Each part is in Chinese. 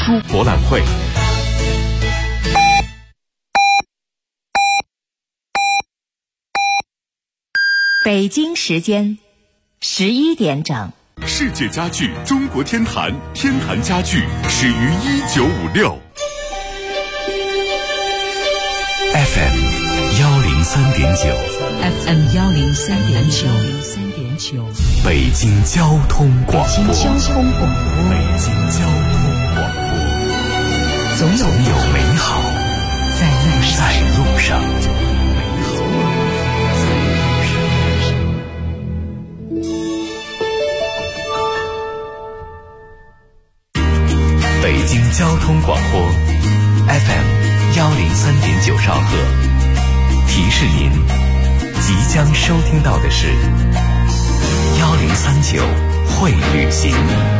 书博览会。 北京时间11点整。 世界家具中国天坛，天坛家具始于1956。FM 103.9 FM 103.9 北京交通广播。 北京交通广播。 北京交通广播。总有美好在路上。北京交通广播 FM 103.9兆赫，提示您即将收听到的是1039会旅行。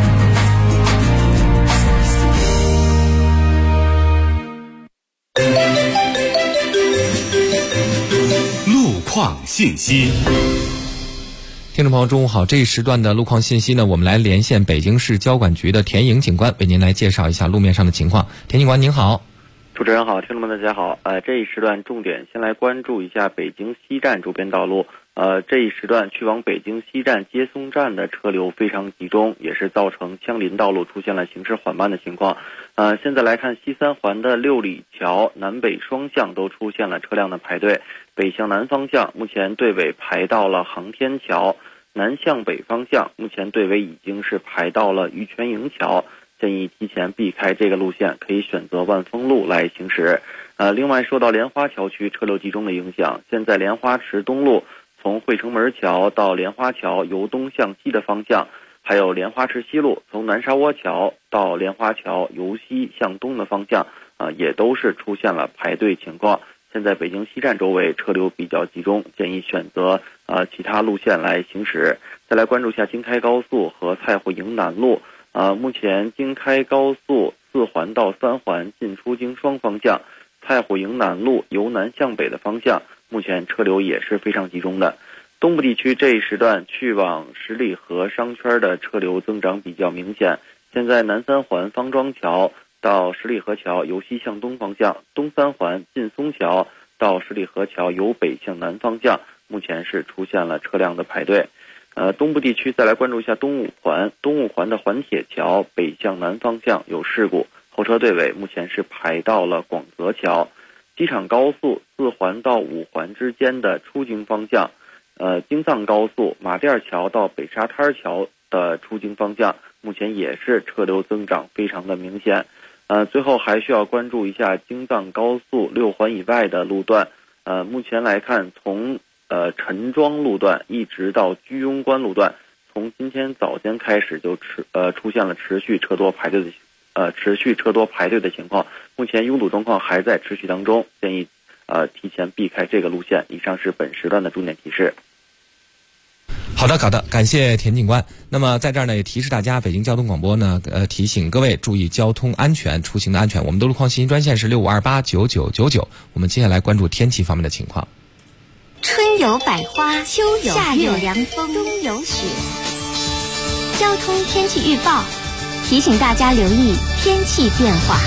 路况信息。 听众朋友，中午好！这一时段的路况信息呢，我们来连线北京市交管局的田颖警官，为您来介绍一下路面上的情况。田警官您好。 主持人好，听众们大家好。这一时段重点先来关注一下北京西站周边道路。这一时段去往北京西站接送站的车流非常集中，也是造成相邻道路出现了行驶缓慢的情况。现在来看西三环的六里桥南北双向都出现了车辆的排队，北向南方向目前队尾排到了航天桥，南向北方向目前队尾已经是排到了玉泉营桥，建议提前避开这个路线，可以选择万丰路来行驶。另外受到莲花桥区车流集中的影响，现在莲花池东路从汇成门桥到莲花桥由东向西的方向，还有莲花池西路从南沙窝桥到莲花桥由西向东的方向，也都是出现了排队情况。现在北京西站周围车流比较集中，建议选择其他路线来行驶。再来关注一下京开高速和蔡户营南路。目前京开高速4环到3环进出京双方向，蔡户营南路由南向北的方向，目前车流也是非常集中的。东部地区这一时段去往十里河商圈的车流增长比较明显。现在南三环方庄桥到十里河桥由西向东方向，东三环劲松桥到十里河桥由北向南方向，目前是出现了车辆的排队。东部地区再来关注一下东五环的环铁桥北向南方向有事故，后车队尾目前是排到了广泽桥。机场高速4环到5环之间的出京方向，京藏高速马甸桥到北沙滩桥的出京方向，目前也是车流增长非常的明显。最后还需要关注一下京藏高速6环以外的路段。目前来看，从陈庄路段一直到居庸关路段，从今天早间开始就出现了持续车多排队的情况。目前拥堵状况还在持续当中，建议提前避开这个路线。以上是本时段的重点提示。 好的，感谢田警官。那么在这儿呢，也提示大家，北京交通广播呢，提醒各位注意交通安全，出行的安全。我们的路况信息专线是65289999。我们接下来关注天气方面的情况。 春有百花，秋有夏有凉风，冬有雪。交通天气预报提醒大家留意天气变化。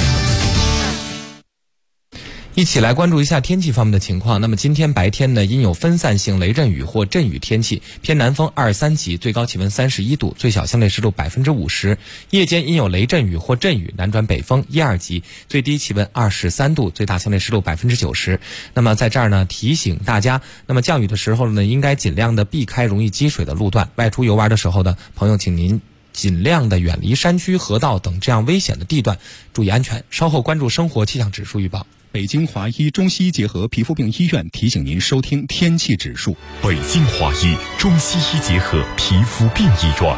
一起来关注一下天气方面的情况。那么今天白天呢，因有分散性雷阵雨或阵雨天气，偏南风2、3级，最高气温31度，最小相对湿度50%。夜间因有雷阵雨或阵雨，南转北风1、2级，最低气温23度，最大相对湿度90%。那么在这儿呢，提醒大家，那么降雨的时候呢，应该尽量的避开容易积水的路段。外出游玩的时候呢，朋友请您尽量的远离山区、河道等这样危险的地段，注意安全。稍后关注生活气象指数预报。 北京华医中西医结合皮肤病医院提醒您收听天气指数。北京华医中西医结合皮肤病医院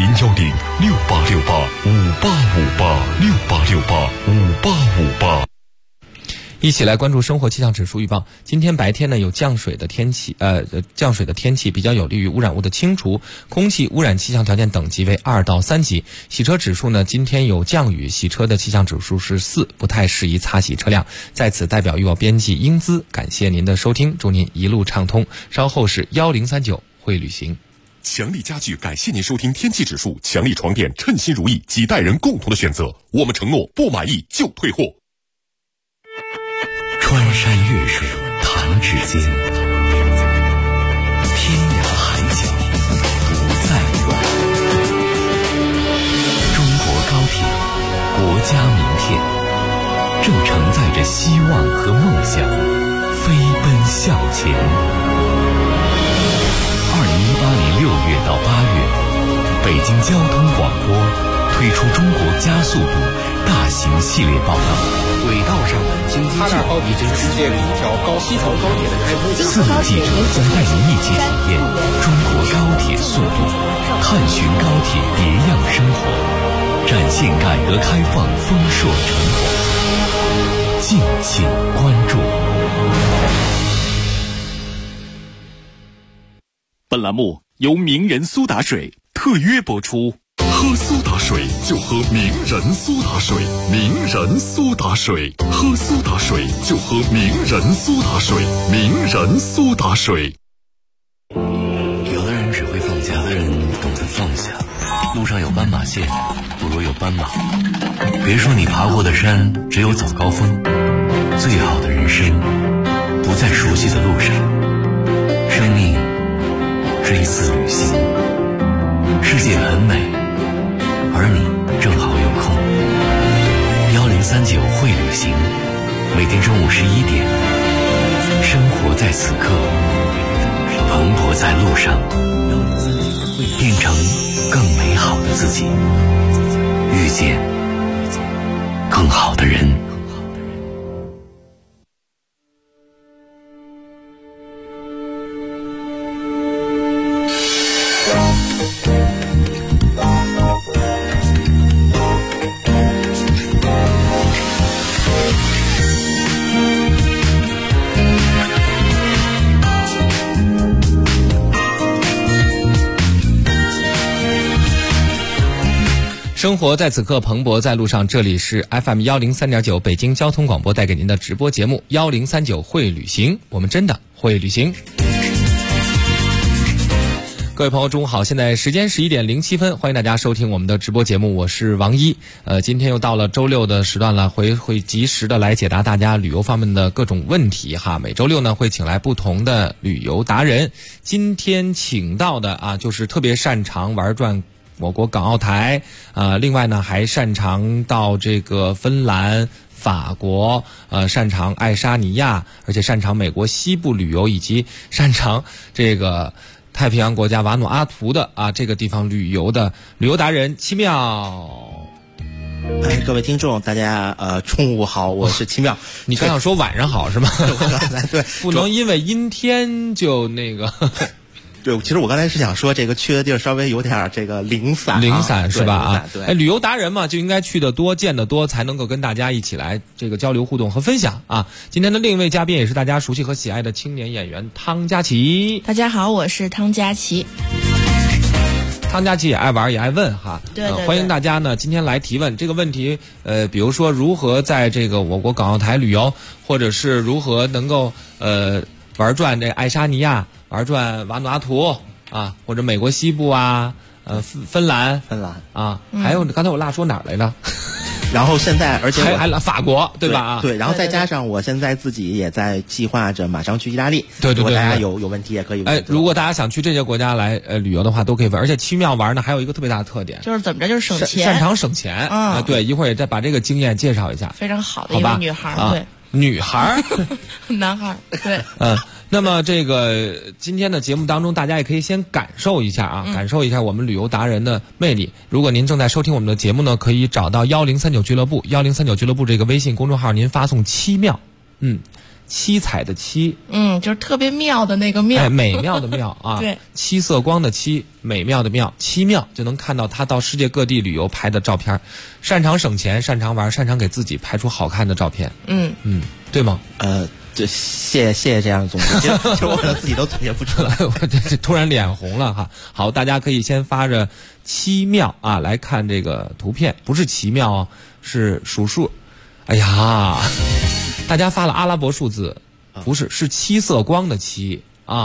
，0106868585858，68685858。 一起来关注生活气象指数预报。今天白天呢有降水的天气，比较有利于污染物的清除，空气污染气象条件等级为2到3级。洗车指数呢，今天有降雨，洗车的气象指数是4，不太适宜擦洗车辆。在此代表预报编辑英姿感谢您的收听，祝您一路畅通。稍后是1039会旅行。 强力家具感谢您收听天气指数，强力床垫称心如意，几代人共同的选择。我们承诺不满意就退货。 穿山越水弹指间，天涯海角不再远。中国高铁，国家明天，正承载着希望和梦想，飞奔向前。2018年6月到8月，北京交通广播推出中国加速度大型系列报道，轨道上的经济计划已经世界第一条西头高铁的开通。4名记者将带您一起体验中国高铁速度，探寻高铁别样生活，展现改革开放丰硕成果。敬请关注。 本栏目由名人苏打水特约播出。 喝苏打水就喝名人苏打水，名人苏打水，喝苏打水就喝名人苏打水，名人苏打水。 有的人只会放假，有的人懂得放下。路上有斑马线，不如有斑马。别说你爬过的山只有早高峰，最好的人生不在熟悉的路上。生命是一次旅行，世界很美，而你正好有空。1039会旅行，每天中午11点，生活在此刻，蓬勃在路上，变成更美好的自己，遇见更好的人。 生活在此刻，蓬勃在路上。这里是 FM 103.9北京交通广播带给您的直播节目1039会旅行，我们真的会旅行。各位朋友中午好，现在时间11点07分，欢迎大家收听我们的直播节目，我是王一。今天又到了周六的时段了，会及时的来解答大家旅游方面的各种问题哈。每周六呢会请来不同的旅游达人，今天请到的就是特别擅长玩转我国港澳台，另外呢还擅长到这个芬兰、法国，擅长爱沙尼亚，而且擅长美国西部旅游，以及擅长这个太平洋国家瓦努阿图的这个地方旅游的旅游达人七妙。 各位听众大家中午好，我是七妙。 你刚想说晚上好是吗？ 对， 不能因为阴天就那个对，其实我刚才是想说，这个去的地儿稍微有点这个零散是吧？ 对， 旅游达人嘛，就应该去的多、见的多，才能够跟大家一起来这个交流互动和分享啊。今天的另一位嘉宾也是大家熟悉和喜爱的青年演员汤佳琪。 大家好，我是汤佳琪。 汤佳琪也爱玩也爱问哈， 对， 欢迎大家呢今天来提问这个问题，比如说如何在这个我国港澳台旅游，或者是如何能够玩转这爱沙尼亚，玩转瓦努阿图或者美国西部芬兰还有刚才我说哪儿来着？ 然后现在而且还法国对吧？ 对，然后再加上我现在自己也在计划着马上去意大利。 对， 如果大家有问题也可以问。 如果大家想去这些国家来旅游的话，都可以问。而且奇妙玩呢还有一个特别大的特点， 就是怎么着就是省钱， 擅长省钱。对，一会儿也再把这个经验介绍一下。 非常好的一位女孩，对， 女孩， 男孩，对， 那么这个今天的节目当中，大家也可以先感受一下感受一下我们旅游达人的魅力。如果您正在收听我们的节目呢，可以找到1039俱乐部，1039俱乐部这个微信公众号，您发送七妙，七彩的七， 就是特别妙的那个妙， 美妙的妙对， 七色光的七，美妙的妙，七妙就能看到他到世界各地旅游拍的照片，擅长省钱，擅长玩，擅长给自己拍出好看的照片。对吗？ 就谢谢这样的总结，其实我可能自己都总结不出来， 我这突然脸红了哈。好，大家可以先发着七妙来看这个图片，不是奇妙是数数。哎呀，大家发了阿拉伯数字，不是，是七色光的七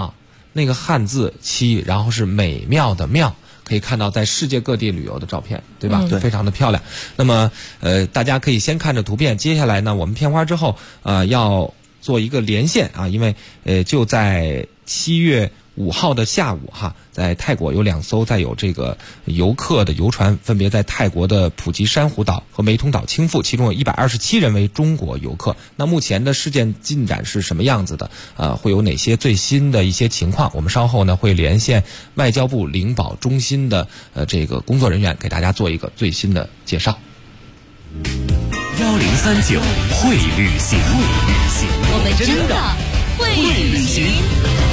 那个汉字七，然后是美妙的妙。可以看到在世界各地旅游的照片，对吧？对，非常的漂亮。那么大家可以先看着图片，接下来呢，我们片花之后要做一个连线啊，因为就在7月5号的下午哈，在泰国有2艘载有这个游客的游船，分别在泰国的普吉珊瑚岛和湄通岛倾覆，其中有127人为中国游客。那目前的事件进展是什么样子的？会有哪些最新的一些情况？我们稍后呢会连线外交部领保中心的这个工作人员，给大家做一个最新的介绍。 1039会旅行， 我们真的会旅行。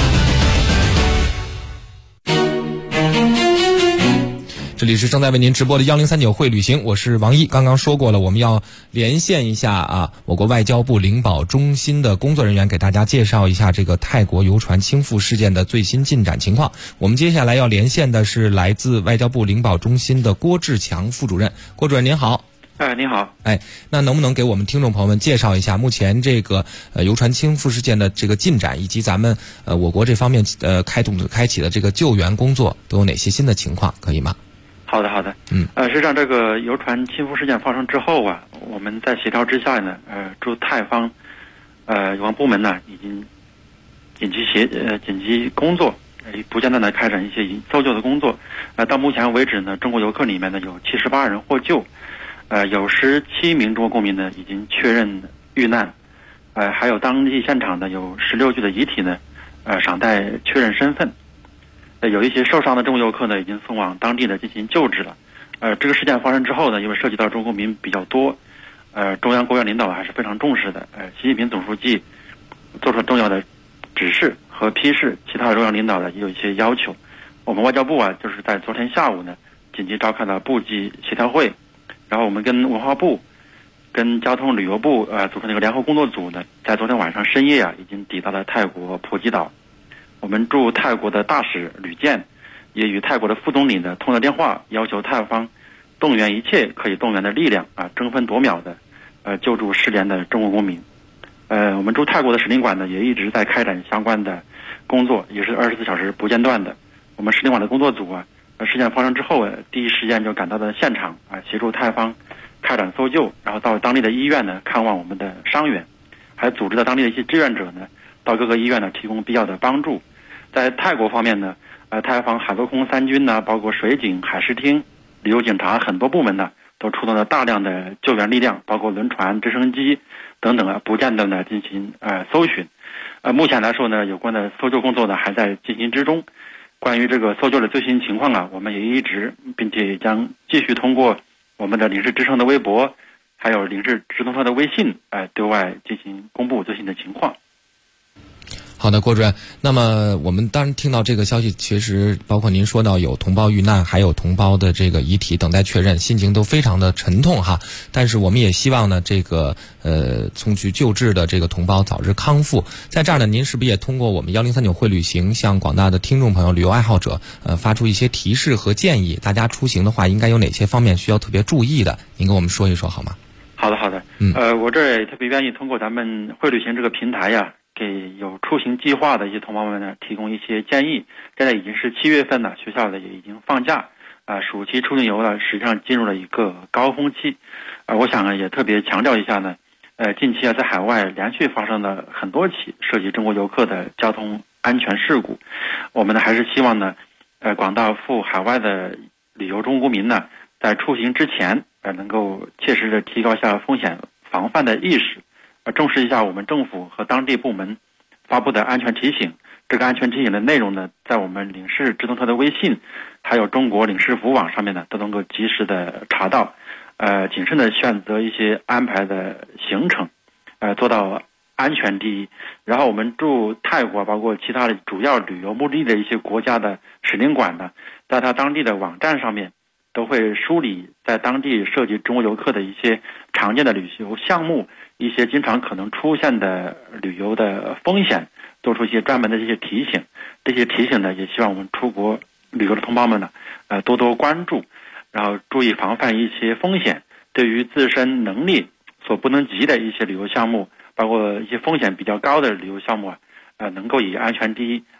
这里是正在为您直播的1039会旅行，我是王一。刚刚说过了，我们要连线一下啊，我国外交部领保中心的工作人员，给大家介绍一下这个泰国游船倾覆事件的最新进展情况。我们接下来要连线的是来自外交部领保中心的郭志强副主任。郭主任您好。 您好。 那能不能给我们听众朋友们介绍一下目前这个游船倾覆事件的这个进展，以及咱们我国这方面开启的这个救援工作都有哪些新的情况，可以吗？ 好的。实际上这个游船倾覆事件发生之后啊，我们在协调之下呢，驻泰方有关部门呢已经紧急工作，不间断的开展一些搜救的工作。到目前为止呢，中国游客里面呢有78人获救，有17名中国公民呢已经确认遇难，还有当地现场呢有16具的遗体呢，尚待确认身份。有一些受伤的中国游客呢已经送往当地的进行救治了。这个事件发生之后呢，因为涉及到中国民比较多，中央国务院领导还是非常重视的。习近平总书记做出重要的指示和批示，其他中央领导呢也有一些要求。我们外交部啊，就是在昨天下午呢紧急召开了部级协调会，然后我们跟文化部、跟交通旅游部组成那个联合工作组呢，在昨天晚上深夜啊已经抵达了泰国普吉岛。我们驻泰国的大使吕健也与泰国的副总理呢通了电话，要求泰方动员一切可以动员的力量争分夺秒的救助失联的中国公民。我们驻泰国的使领馆呢也一直在开展相关的工作，也是24小时不间断的。我们使领馆的工作组事件发生之后第一时间就赶到了现场协助泰方开展搜救，然后到当地的医院呢看望我们的伤员，还组织了当地的一些志愿者呢到各个医院呢提供必要的帮助。在泰国方面呢，泰方海陆空三军呢，包括水警、海事厅、旅游警察很多部门呢，都出动了大量的救援力量，包括轮船、直升机等等不间断的进行搜寻。目前来说呢，有关的搜救工作呢还在进行之中。关于这个搜救的最新情况我们也一直并且将继续通过我们的领事之声的微博，还有领事直通车的微信对外进行公布最新的情况。 好的，郭主任。那么我们当然听到这个消息，其实包括您说到有同胞遇难，还有同胞的这个遗体等待确认，心情都非常的沉痛哈。但是我们也希望呢，这个送去救治的这个同胞早日康复。在这儿呢，您是不是也通过我们1039会旅行，向广大的听众朋友、旅游爱好者发出一些提示和建议？大家出行的话，应该有哪些方面需要特别注意的？您跟我们说一说好吗？ 好的。我这也特别愿意通过咱们会旅行这个平台呀，给有出行计划的一些同胞们呢提供一些建议。现在已经是7月份了，学校呢也已经放假，暑期出境游呢实际上进入了一个高峰期。我想也特别强调一下呢，近期在海外连续发生了很多起涉及中国游客的交通安全事故。我们呢还是希望呢，广大赴海外的旅游中国公民呢，在出行之前能够切实的提高一下风险防范的意识。重视一下我们政府和当地部门发布的安全提醒。这个安全提醒的内容呢，在我们领事直通车的微信，还有中国领事服务网上面呢，都能够及时的查到。谨慎的选择一些安排的行程，做到安全第一。然后我们驻泰国包括其他的主要旅游目的地的一些国家的使领馆呢，在它当地的网站上面都会梳理在当地涉及中国游客的一些常见的旅游项目，一些经常可能出现的旅游的风险，做出一些专门的这些提醒。这些提醒呢，也希望我们出国旅游的同胞们呢，多多关注，然后注意防范一些风险。对于自身能力所不能及的一些旅游项目，包括一些风险比较高的旅游项目能够以安全第一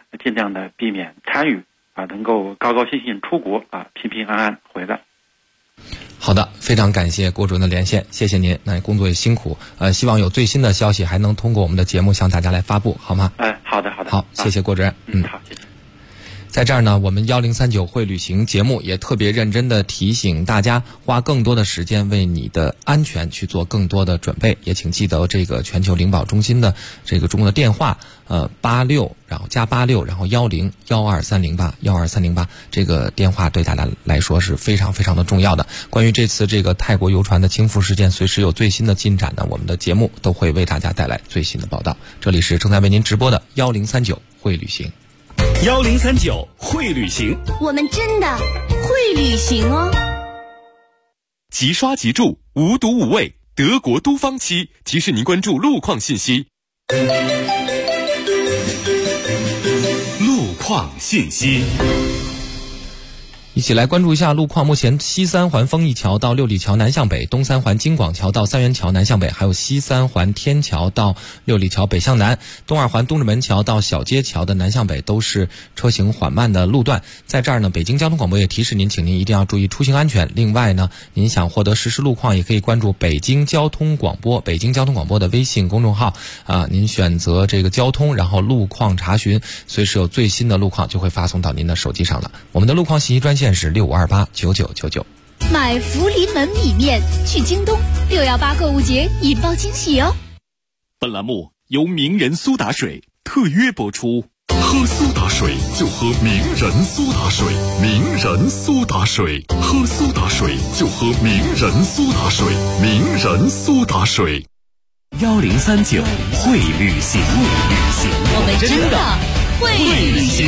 尽量的避免参与能够高高兴兴出国平平安安回来。 好的，非常感谢郭主任的连线，谢谢您。那工作也辛苦，希望有最新的消息还能通过我们的节目向大家来发布，好吗？ 好的。 好，谢谢郭主任。 好，谢谢。 在这儿呢，我们1039会旅行节目也特别认真的提醒大家，花更多的时间为你的安全去做更多的准备。也请记得这个全球灵保中心的这个中国的电话，86然后加86然后10-12308这个电话对大家来说是非常非常的重要的。关于这次这个泰国游船的倾覆事件，随时有最新的进展呢，我们的节目都会为大家带来最新的报道。这里是正在为您直播的1039会旅行。 1039会旅行， 我们真的会旅行哦！ 即刷即住，无毒无味，德国都方漆提示您关注路况信息。路况信息。一起来关注一下路况。目前西三环丰益桥到六里桥南向北，东三环京广桥到三元桥南向北，还有西三环天桥到六里桥北向南，东二环东直门桥到小街桥的南向北都是车行缓慢的路段。在这儿呢，北京交通广播也提示您，请您一定要注意出行安全。另外呢，您想获得实时路况，也可以关注北京交通广播的微信公众号您选择这个交通，然后路况查询，随时有最新的路况就会发送到您的手机上了。我们的路况信息专线是65289999。 买福临门米面去京东，618购物节引爆惊喜哦！ 本栏目由名人苏打水特约播出。 喝苏打水就喝名人苏打水，名人苏打水，喝苏打水就喝名人苏打水，名人苏打水。 1039会旅行， 我们真的会旅行。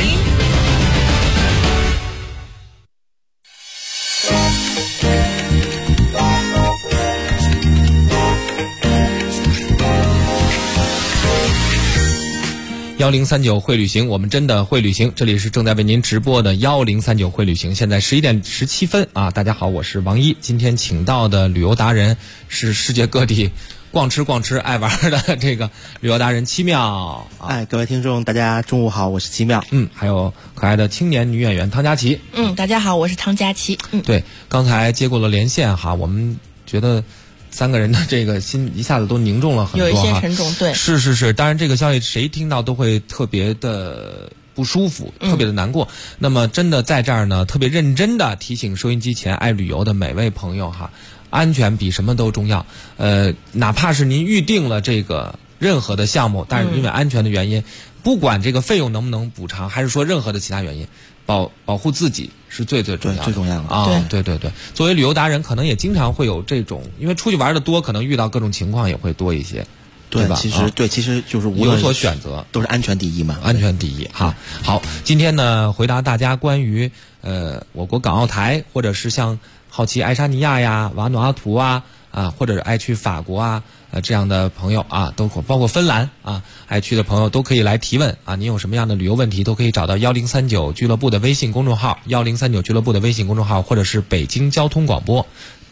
1039会旅行，我们真的会旅行。这里是正在为您直播的1039会旅行，现在11点17分大家好，我是王一。今天请到的旅游达人是世界各地逛吃爱玩的这个旅游达人七妙。 各位听众大家中午好，我是七妙。 还有可爱的青年女演员汤佳琪。 大家好，我是汤佳琪。 对，刚才接过了连线我们觉得三个人的这个心一下子都凝重了很多， 有一些沉重。对， 是，当然这个消息谁听到都会特别的不舒服，特别的难过。那么真的在这儿呢，特别认真的提醒收音机前爱旅游的每位朋友安全比什么都重要。哪怕是您预定了这个任何的项目，但是因为安全的原因，不管这个费用能不能补偿，还是说任何的其他原因，保护自己是最重要的， 最重要的对。作为旅游达人，可能也经常会有这种，因为出去玩的多，可能遇到各种情况也会多一些，对吧？ 其实就是无论有所选择， 都是安全第一嘛， 安全第一。好，今天呢，回答大家关于我国港澳台，或者是像好奇爱沙尼亚呀、瓦努阿图或者是爱去法国这样的朋友都包括芬兰爱去的朋友都可以来提问您有什么样的旅游问题都可以找到1039俱乐部的微信公众号，1039俱乐部的微信公众号，或者是北京交通广播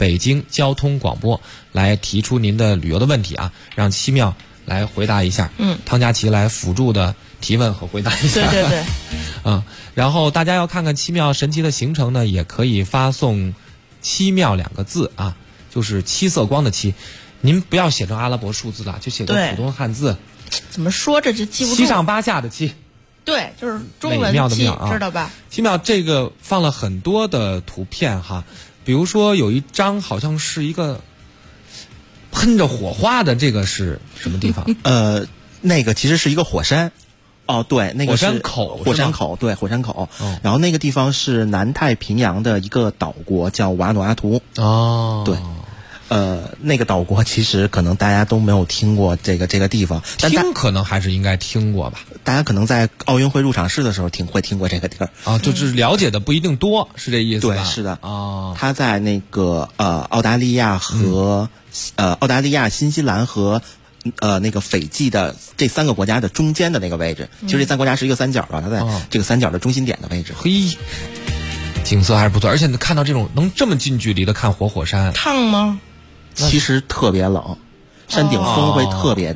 来提出您的旅游的问题让七妙来回答一下，汤佳琪来辅助的提问和回答一下。 对。 然后大家要看看七妙神奇的行程呢，也可以发送七妙2个字就是七色光的七，您不要写成阿拉伯数字了，就写个普通汉字。 怎么说这就记不住？ 七上八下的七， 对，就是中文七，知道吧？ 七妙这个放了很多的图片比如说有一张好像是一个喷着火花的，这个是什么地方？ 那个其实是一个火山。对，那个是火山口，对，火山口。然后那个地方是南太平洋的一个岛国，叫瓦努阿图。对。那个岛国其实可能大家都没有听过这个地方， 但可能还是应该听过吧。 大家可能在奥运会入场式的时候会听过这个地儿就是了解的不一定多，是这意思吧？ 对，是的它在那个澳大利亚和澳大利亚、新西兰和那个斐济的这3个国家的中间的那个位置，其实这3个国家是一个三角它在这个三角的中心点的位置。 景色还是不错，而且看到这种能这么近距离的看火山， 烫吗？ 其实特别冷，山顶风会特别大，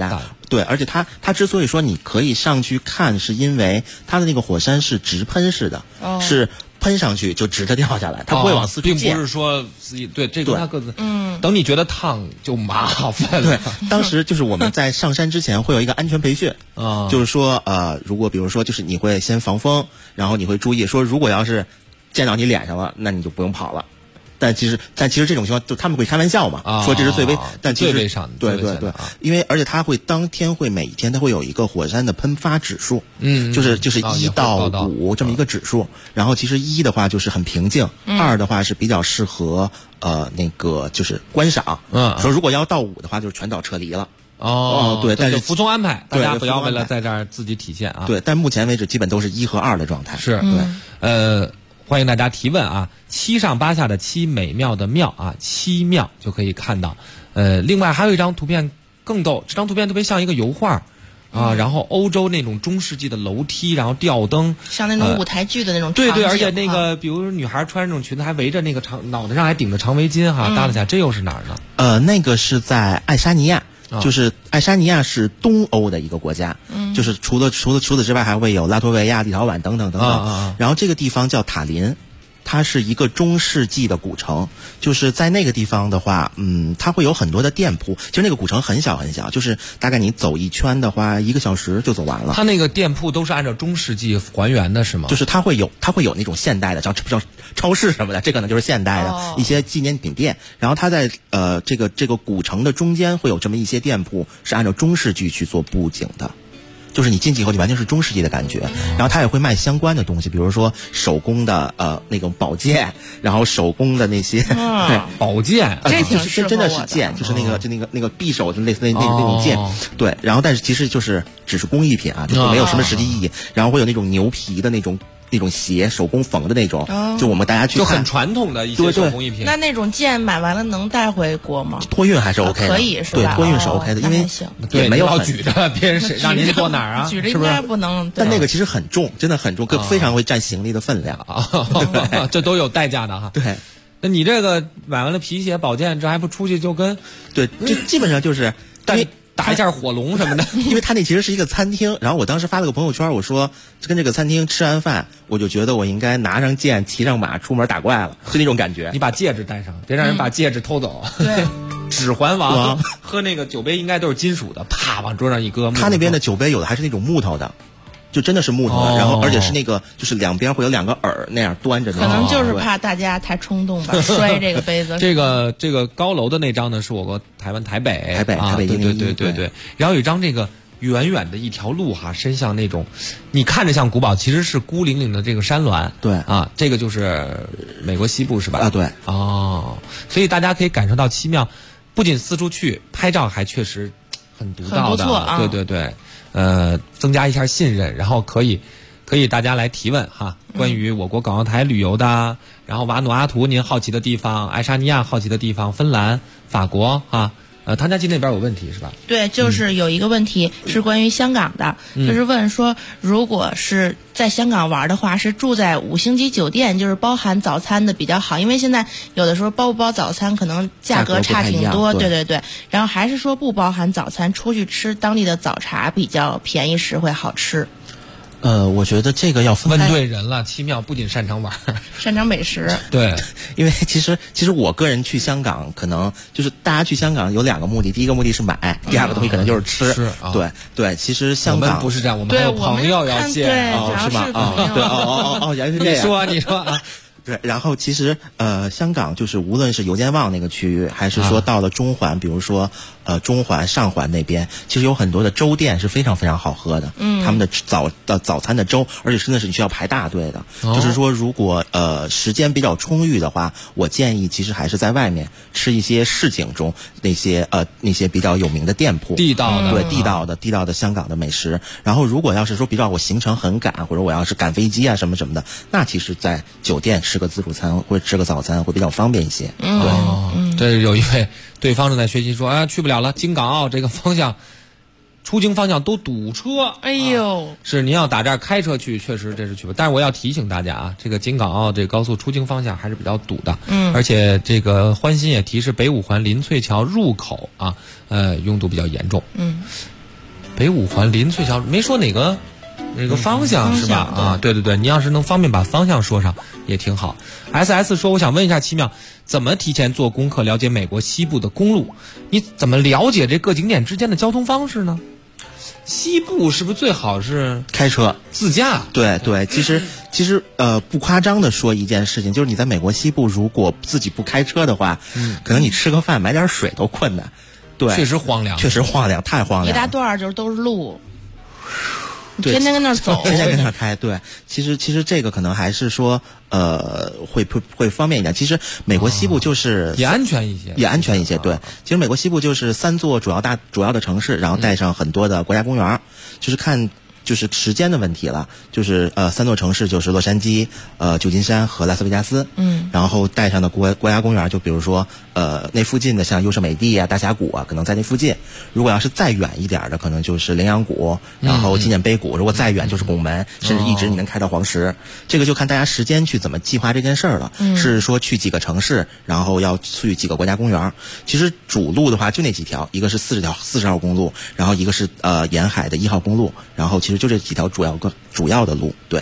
对，而且它之所以说你可以上去看，是因为它的那个火山是直喷式的，是喷上去就直着掉下来，它不会往四处溅， 并不是说对这个它各自等你觉得烫就麻烦了。 对，当时就是我们在上山之前会有一个安全培训就是说如果比如说就是你会先防风，然后你会注意说如果要是溅到你脸上了，那你就不用跑了。但其实这种情况就他们会开玩笑嘛，说这是最危，但其实最危险的， 对，因为而且它会当天会每一天它会有一个火山的喷发指数，就是1到5这么一个指数，然后其实1的话就是很平静，2的话是比较适合那个就是观赏，说如果要到5的话就是全岛撤离了。对，但是服从安排，大家不要为了在这儿自己体现啊。 对，但目前为止基本都是1和2的状态。 是，对，欢迎大家提问啊，7上8下的7，美妙的妙啊，7妙就可以看到。另外还有一张图片更逗，这张图片特别像一个油画啊，然后欧洲那种中世纪的楼梯，然后吊灯， 像那种舞台剧的那种场景。对，而且那个比如女孩穿那种裙子，还围着那个脑袋上还顶着长围巾搭了起来，这又是哪儿呢？那个是在爱沙尼亚。就是爱沙尼亚是东欧的一个国家，就是除此之外还会有拉脱维亚、立陶宛等等等等。然后这个地方叫塔林，它是一个中世纪的古城。就是在那个地方的话，它会有很多的店铺。其实那个古城很小很小，就是大概你走一圈的话，1个小时就走完了。 它那个店铺都是按照中世纪还原的是吗？ 就是它会有那种现代的，像超市什么的，这可能就是现代的一些纪念品店。然后它在这个古城的中间会有这么一些店铺，是按照中世纪去做布景的。就是你进去以后，你完全是中世纪的感觉。然后他也会卖相关的东西，比如说手工的那种宝剑，然后手工的那些宝剑， 这就是真的是剑，就是那个匕首，就类似那种剑。对，然后但是其实只是工艺品啊，就是没有什么实际意义。然后会有那种牛皮的那种鞋，手工缝的那种，就我们大家去看， 就很传统的一些手工艺品。 那种剑买完了能带回国吗？ 托运还是 OK 的， 可以是吧？ 对，托运是 OK 的，因为对没有要举着，别人谁让您坐哪儿啊？ 举着应该不能。 但那个其实很重，真的很重，非常会占行李的分量啊。这都有代价的哈。 对， 那你这个买完了皮鞋、宝剑，这还不出去就跟对，这基本上就是打一下火龙什么的， 因为他那其实是一个餐厅，然后我当时发了个朋友圈，我说跟这个餐厅吃完饭，我就觉得我应该拿上剑，骑上马出门打怪了，就那种感觉。 你把戒指戴上，别让人把戒指偷走。 对， 指环王喝那个酒杯应该都是金属的，啪往桌上一搁。 他那边的酒杯有的还是那种木头的。就真的是木头的，然后而且是那个，就是两边会有2个耳那样端着的。 可能就是怕大家太冲动吧，摔这个杯子。 这个高楼的那张呢，是我国台湾台北 101。 对。然后有一张这个远远的一条路伸向那种，你看着像古堡，其实是孤零零的这个山峦。 对啊，这个就是美国西部是吧？ 啊，对。 所以大家可以感受到奇妙，不仅四处去拍照，还确实很独到的。 很不错啊。 对。增加一下信任，然后可以大家来提问哈，关于我国港澳台旅游的，然后瓦努阿图您好奇的地方，爱沙尼亚好奇的地方，芬兰、法国哈。唐佳琪那边有问题是吧？ 对，就是有一个问题是关于香港的，就是问说，如果是在香港玩的话，是住在5星级酒店，就是包含早餐的比较好，因为现在有的时候包不包早餐可能价格差挺多，对。然后还是说不包含早餐，出去吃当地的早茶比较便宜实惠好吃。 我觉得这个要分开。 问对人了，奇妙不仅擅长玩， 擅长美食。 对， 因为其实我个人去香港，可能就是大家去香港有2个目的，第一个目的是买，第2个东西可能就是吃。 是啊， 对，其实香港我们不是这样，我们还有朋友要见， 是吗？原来是这样。 你说啊。 对，然后其实香港就是无论是油尖旺那个区域，还是说到了中环，比如说中环、上环那边，其实有很多的粥店是非常非常好喝的。他们的早餐的粥，而且真的是你需要排大队的。就是说，如果时间比较充裕的话，我建议其实还是在外面吃一些市井中那些比较有名的店铺， 地道的香港的美食。然后如果要是说比较我行程很赶，或者我要是赶飞机啊什么的，那其实在酒店吃个自助餐或者吃个早餐会比较方便一些。 对，这有一位对方正在学习说去不了了，京港澳这个方向出京方向都堵车。 哎呦， 是您要打这儿开车去，确实这是去不。但是我要提醒大家啊，这个京港澳这个高速出京方向还是比较堵的。而且这个欢欣也提示北5环林翠桥入口拥堵比较严重。 北五环临翠桥，没说哪个方向是吧？啊，对对对，你要是能方便把方向说上也挺好。SS 说，我想问一下奇妙，怎么提前做功课了解美国西部的公路？你怎么了解这各景点之间的交通方式呢？西部是不是最好是开车自驾？ 对对，其实不夸张的说一件事情，就是你在美国西部如果自己不开车的话，可能你吃个饭买点水都困难。对， 确实荒凉， 太荒凉。 一大段就是都是路。天天跟那走， 天天跟那开，对，其实这个可能还是说，会方便一点。其实美国西部就是也安全一些， 对，其实美国西部就是3座主要的城市，然后带上很多的国家公园，就是看就是时间的问题了。就是3座城市就是洛杉矶、旧金山和拉斯维加斯，然后带上的国家公园，就比如说那附近的像优胜美地啊、大峡谷啊，可能在那附近。如果要是再远一点的，可能就是羚羊谷，然后纪念碑谷。如果再远就是拱门，甚至一直你能开到黄石。这个就看大家时间去怎么计划这件事儿了。是说去几个城市，然后要去几个国家公园。其实主路的话就那几条，一个是40号公路，然后一个是沿海的1号公路，然后其实就这几条主要的路。对。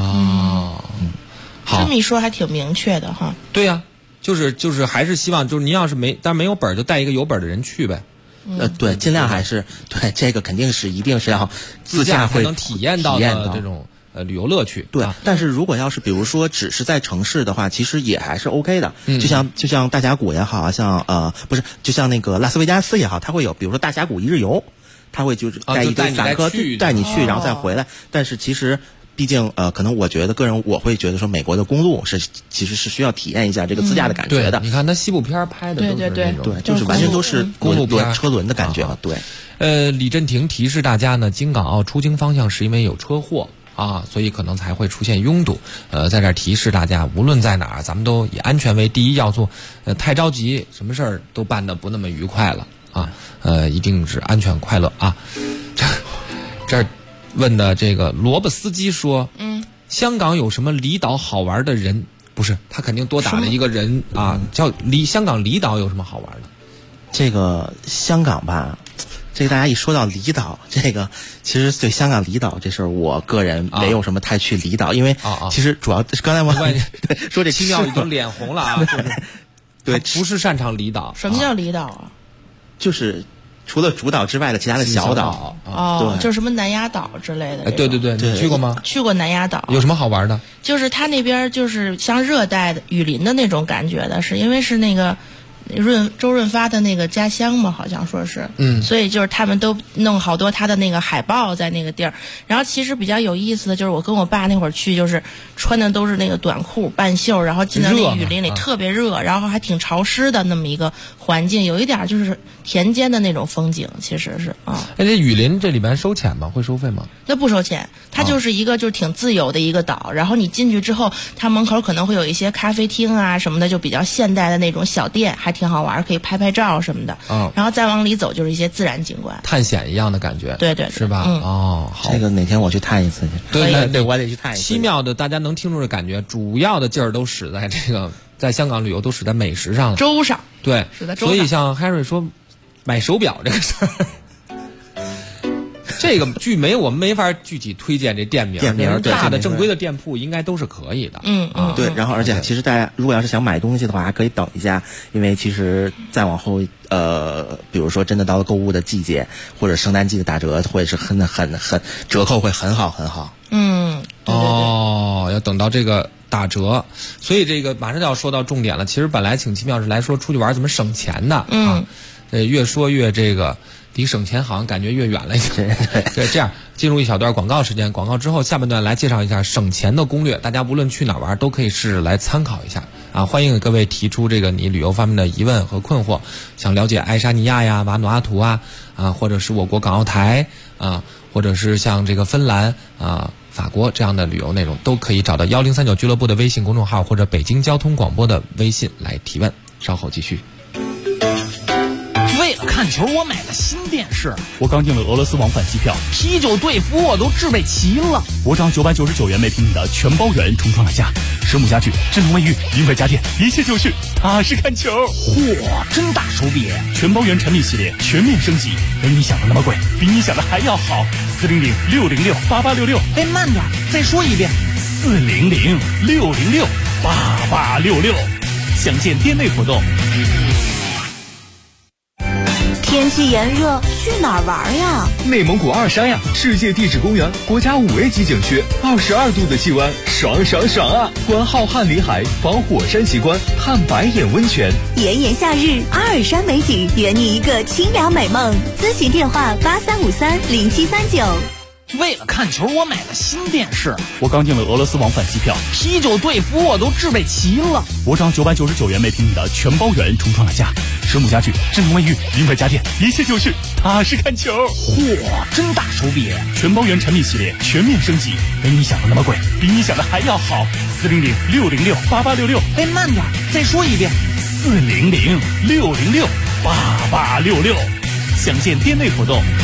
好， 这么一说还挺明确的哈。 对呀，就是还是希望就是您要是但没有本就带一个有本的人去呗。 对，尽量还是对这个肯定是一定是要自驾才能体验到的这种旅游乐趣。 对，但是如果要是比如说只是在城市的话，其实也还是 OK 的。就像大峡谷也好啊，像不是，就像那个拉斯维加斯也好，它会有比如说大峡谷1日游，它会就是带一堆散客带你去，然后再回来。但是其实。毕竟可能我觉得我会觉得说美国的公路其实是需要体验一下这个自驾的感觉的。 你看它西部片拍的都是那种， 对，就是完全都是公路车轮的感觉。对。 李振廷提示大家呢，京港澳出京方向是因为有车祸啊，所以可能才会出现拥堵。在这儿提示大家，无论在哪儿，咱们都以安全为第一要素。太着急，什么事儿都办得不那么愉快了啊。一定是安全快乐啊。这问的这个萝卜司机说，香港有什么离岛好玩的人？不是，他肯定多打了一个人啊，叫香港离岛有什么好玩的？ 这个香港吧，这个大家一说到离岛，这个其实对香港离岛这事儿，我个人没有什么太去离岛，因为其实主要刚才我对说这奇妙已经脸红了啊， 对， 不是擅长离岛。 什么叫离岛啊？ 就是除了主岛之外的其他的小岛。 对，就是什么南丫岛之类的。 对，你去过吗？ 去过南丫岛。 有什么好玩的？ 就是它那边就是像热带的雨林的那种感觉的，是因为是那个周润发的那个家乡嘛，好像说是，所以就是他们都弄好多他的那个海报在那个地儿。然后其实比较有意思的就是我跟我爸那会儿去，就是穿的都是那个短裤半袖，然后进到那雨林里特别热，然后还挺潮湿的那么一个环境，有一点就是田间的那种风景，其实是啊。 这雨林这里面收钱吗？会收费吗？ 那不收钱，它就是一个就是挺自由的一个岛。然后你进去之后，它门口可能会有一些咖啡厅啊什么的，就比较现代的那种小店，还挺好玩，可以拍照什么的。然后再往里走就是一些自然景观， 探险一样的感觉。 对， 是吧？好， 这个哪天我去探一次去。 对， 我得去探一次。 奇妙的，大家能听出的感觉，主要的劲儿都使在这个，在香港旅游都使在美食上了。 粥上。 对， 使在粥上。 所以像 Harry 说，买手表这个事儿。这个我们没法具体推荐这店名，大的正规的店铺应该都是可以的。 对，然后而且其实大家如果要是想买东西的话，还可以等一下，因为其实再往后比如说真的到了购物的季节或者圣诞季的打折，会是很折扣会很好。 对， 要等到这个打折，所以这个马上就要说到重点了。其实本来请奇妙是来说出去玩怎么省钱的啊，越说越这个。离省钱好像感觉越远了一些。对，这样进入一小段广告时间，广告之后下半段来介绍一下省钱的攻略，大家无论去哪玩都可以试着来参考一下啊！欢迎各位提出这个你旅游方面的疑问和困惑，想了解爱沙尼亚呀、瓦努阿图啊，或者是我国港澳台啊，或者是像这个芬兰啊、法国这样的旅游内容，都可以找到1039俱乐部的微信公众号或者北京交通广播的微信来提问。稍后继续。 为了看看球我买了新电视， 我刚订了俄罗斯往返机票， 啤酒队服我都置备齐了。 我涨999元每平米的全包圆重创了价，10亩家具、智能卫浴、银块家电，一切就绪，踏实看球。 嚯，真大手笔！ 全包圆产品系列全面升级，没你想的那么贵，比你想的还要好。400-606-8866。 哎，慢点，再说一遍。 400-606-8866。详见店内活动。 天气炎热，去哪儿玩呀？ 内蒙古二山呀，世界地质公园，国家5A级景区，22度的气温，爽爽爽啊！观浩瀚林海，访火山奇观，探白眼温泉。 炎炎夏日，阿尔山美景，圆你一个清凉美梦。咨询电话83530739。 为了看球，我买了新电视。 我刚订了俄罗斯往返机票， 啤酒队服我都置备齐了。 我涨999元每平米的全包圆重创了价，10亩家具、智能卫浴、银块家电，一切就绪，踏实看球。 嚯，真大手笔！ 全包圆产品系列全面升级，没你想的那么贵，比你想的还要好。400-606-8866。 哎，慢点，再说一遍。 400-606-8866。详见店内活动。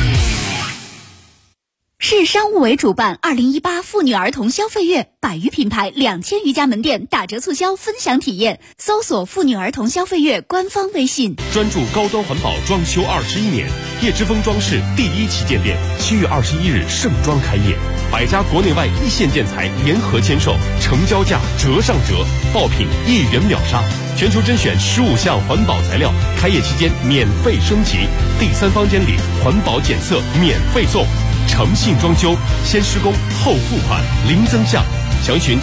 市商务委主办2018妇女儿童消费月，100余品牌2000余家门店打折促销分享体验，搜索妇女儿童消费月官方微信。 专注高端环保装修21年，叶之峰装饰第1旗舰店7月21日盛装开业，100家国内外一线建材联合签售，成交价折上折，爆品1元秒杀，全球甄选15项环保材料，开业期间免费升级，第3方监理，环保检测免费送。诚信装修，先施工后付款，零增项，详询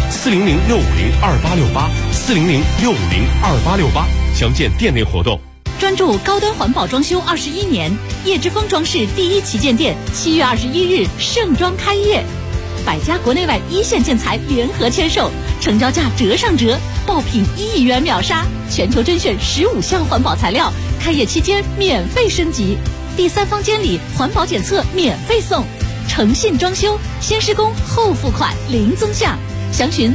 400-650-2868，400-650-2868，详见店内活动。 专注高端环保装修21年，叶之峰装饰第1旗舰店7月21日盛装开业，100家国内外一线建材联合签售，成交价折上折，爆品1元秒杀，全球甄选15项环保材料，开业期间免费升级，第3方监理，环保检测免费送，诚信装修，先施工后付款，零增项，详询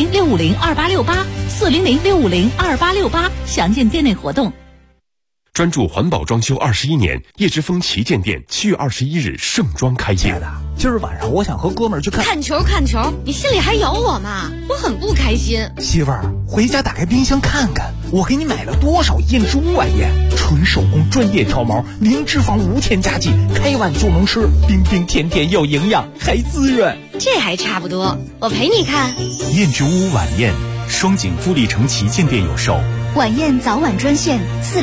400-650-2868，400-650-2868，详见店内活动。 专注环保装修21年，叶之峰旗舰店7月21日盛装开业。 亲爱的，今儿晚上我想和哥们儿去看球，你心里还有我吗？我很不开心。 媳妇儿，回家打开冰箱看看，我给你买了多少燕之屋晚宴，纯手工专业挑毛，零脂肪无添加剂，开碗就能吃，冰冰甜甜又营养，还滋润。 这还差不多，我陪你看。 燕之屋晚宴，双井富力城旗舰店有售。 晚宴早晚专线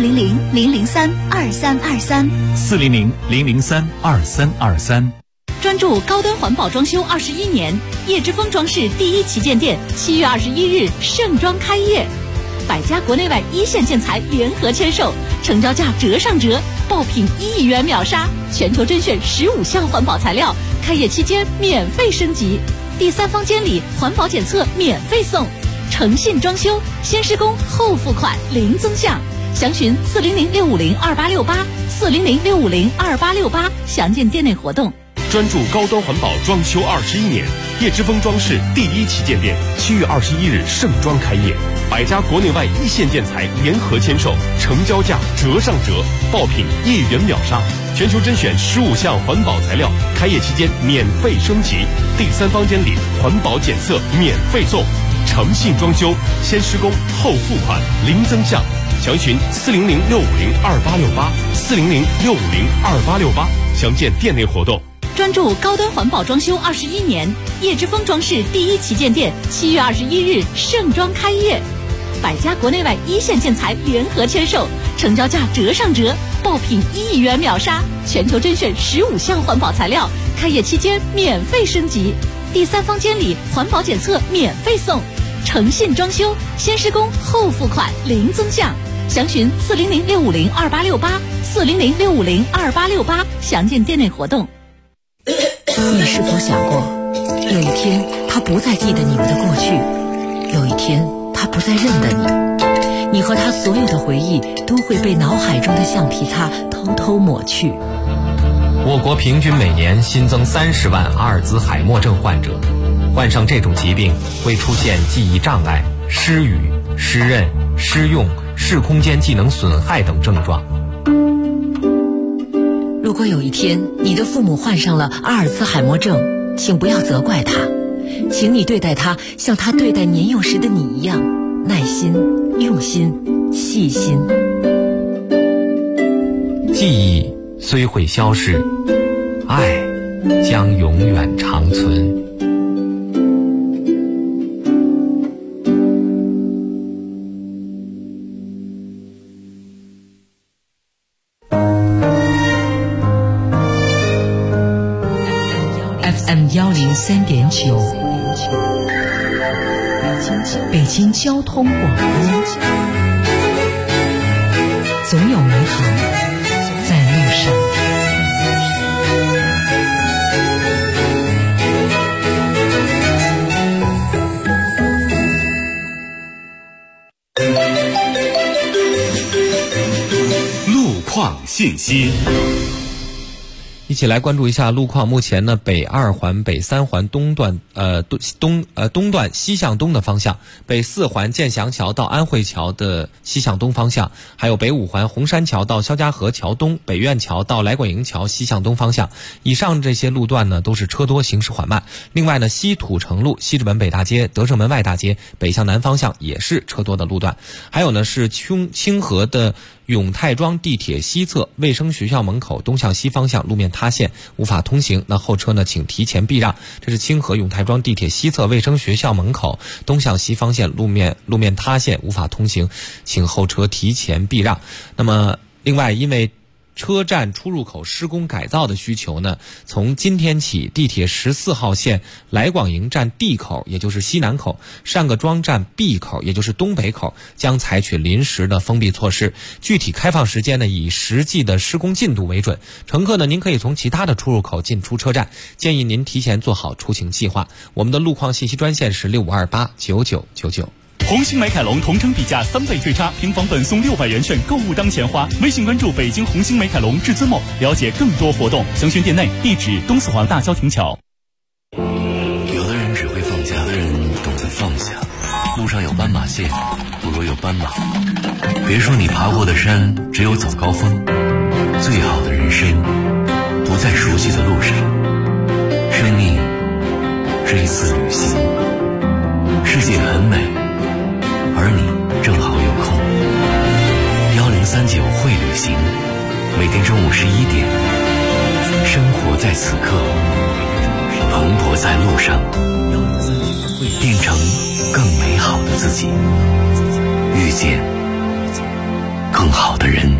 400-003-2323，400-003-2323。 专注高端环保装修21年，叶之峰装饰第1旗舰店7月21日盛装开业，100家国内外一线建材联合签售，成交价折上折，爆品1元秒杀，全球甄选15项环保材料，开业期间免费升级，第3方监理，环保检测免费送，诚信装修，先施工后付款，零增项，详询400-650-2868，400-650-2868，详见店内活动。 专注高端环保装修21年，叶之峰装饰第1旗舰店7月21日盛装开业，100家国内外一线建材联合签售，成交价折上折，爆品1元秒杀，全球甄选15项环保材料，开业期间免费升级，第3方监理，环保检测免费送，诚信装修，先施工后付款，零增项，详询400-650-2868，400-650-2868，详见店内活动。 专注高端环保装修21年，叶之峰装饰第1旗舰店7月21日盛装开业，100家国内外一线建材联合签售，成交价折上折，爆品1元秒杀，全球甄选15项环保材料，开业期间免费升级，第3方监理，环保检测免费送，诚信装修，先施工后付款，零增项，详询400-650-2868，400-650-2868，详见店内活动。 你是否想过，有一天他不再记得你们的过去，有一天他不再认得你，你和他所有的回忆都会被脑海中的橡皮擦偷偷抹去。 我国平均每年新增30万阿尔兹海默症患者，患上这种疾病会出现记忆障碍、失语、失认、失用、视空间技能损害等症状。 如果有一天你的父母患上了阿尔茨海默症，请不要责怪他，请你对待他像他对待年幼时的你一样，耐心、用心、细心。 记忆虽会消逝，爱将永远长存。 FM103.9，北京交通广播，总有美好在路上。 路况信息。 一起来关注一下路况。目前呢，北2环、北3环东段东段西向东的方向，北4环建祥桥到安慧桥的西向东方向，还有北5环红山桥到肖家河桥东、北苑桥到来广营桥西向东方向。以上这些路段呢都是车多，行驶缓慢。另外呢，西土城路、西直门北大街、德胜门外大街北向南方向也是车多的路段。还有呢是清河的永泰庄地铁西侧卫生学校门口东向西方向路面塌陷，无法通行，那后车呢请提前避让。这是清河永泰庄地铁西侧卫生学校门口东向西方向路面塌陷，无法通行，请后车提前避让。那么另外，因为车站出入口施工改造的需求呢，从今天起，地铁14号线来广营站 D 口，也就是西南口，上个庄站 B 口，也就是东北口，将采取临时的封闭措施。具体开放时间呢，以实际的施工进度为准。乘客呢，您可以从其他的出入口进出车站，建议您提前做好出行计划。我们的路况信息专线是65289999。 红星美凯龙同城比价3倍退差，平房本送600元券，购物当钱花。微信关注北京红星美凯龙至尊某，了解更多活动。详询店内，地址东四环大郊亭桥。 有的人只会放假，有的人懂得放下。路上有斑马线，不如有斑马。别说你爬过的山只有早高峰，最好的人生不在熟悉的路上。生命是一次旅行，世界很美，而你正好有空。1039会旅行，每天中午11点，生活在此刻，蓬勃在路上，变成更美好的自己，遇见更好的人。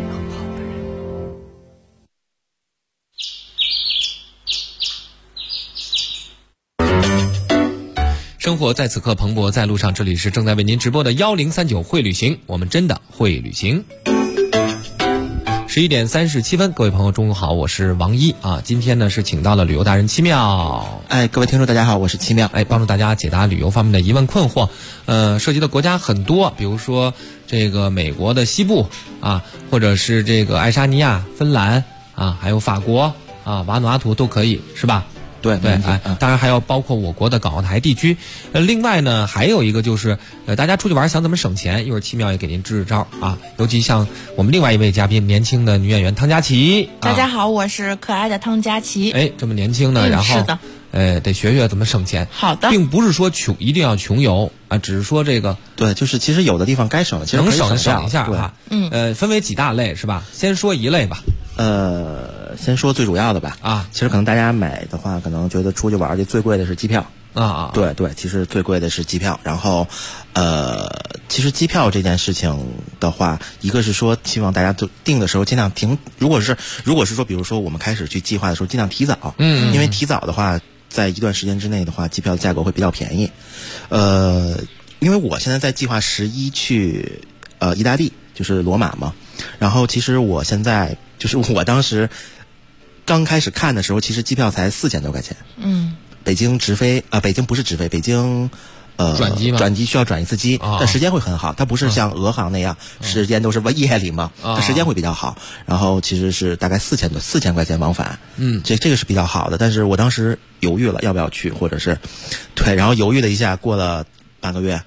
生活在此刻，蓬勃在路上。这里是正在为您直播的1039会旅行，我们真的会旅行。11点37分，各位朋友中午好，我是王一啊。今天呢是请到了旅游达人七妙。 各位听众大家好，我是七妙。 帮助大家解答旅游方面的疑问困惑。涉及的国家很多，比如说这个美国的西部啊，或者是这个爱沙尼亚、芬兰啊，还有法国啊、瓦努阿图都可以，是吧？ 对， 当然还要包括我国的港澳台地区。另外呢，还有一个就是大家出去玩想怎么省钱，一会儿七妙也给您支支招啊。尤其像我们另外一位嘉宾，年轻的女演员汤佳琪。 大家好，我是可爱的汤佳琪。 这么年轻呢，然后是的。 得学学怎么省钱。 好的， 并不是说一定要穷游啊，只是说这个对，就是其实有的地方该省的，其实能省一下啊。分为几大类是吧？先说一类吧。 先说最主要的吧。 啊， 其实可能大家买的话，可能觉得出去玩去最贵的是机票。对，其实最贵的是机票。然后，其实机票这件事情的话，一个是说希望大家就订的时候尽量如果是说，比如说我们开始去计划的时候，尽量提早。因为提早的话，在一段时间之内的话，机票的价格会比较便宜。因为我现在在计划11去意大利，就是罗马嘛。然后其实我现在就是我当时刚开始看的时候，其实机票才4000多块钱。北京直飞北京不是直飞，北京转机需要转一次机，但时间会很好，它不是像俄航那样时间都是夜里嘛，它时间会比较好。然后其实是大概4000块钱往返，这个是比较好的。但是我当时犹豫了要不要去，或者是对，然后犹豫了一下，过了半个月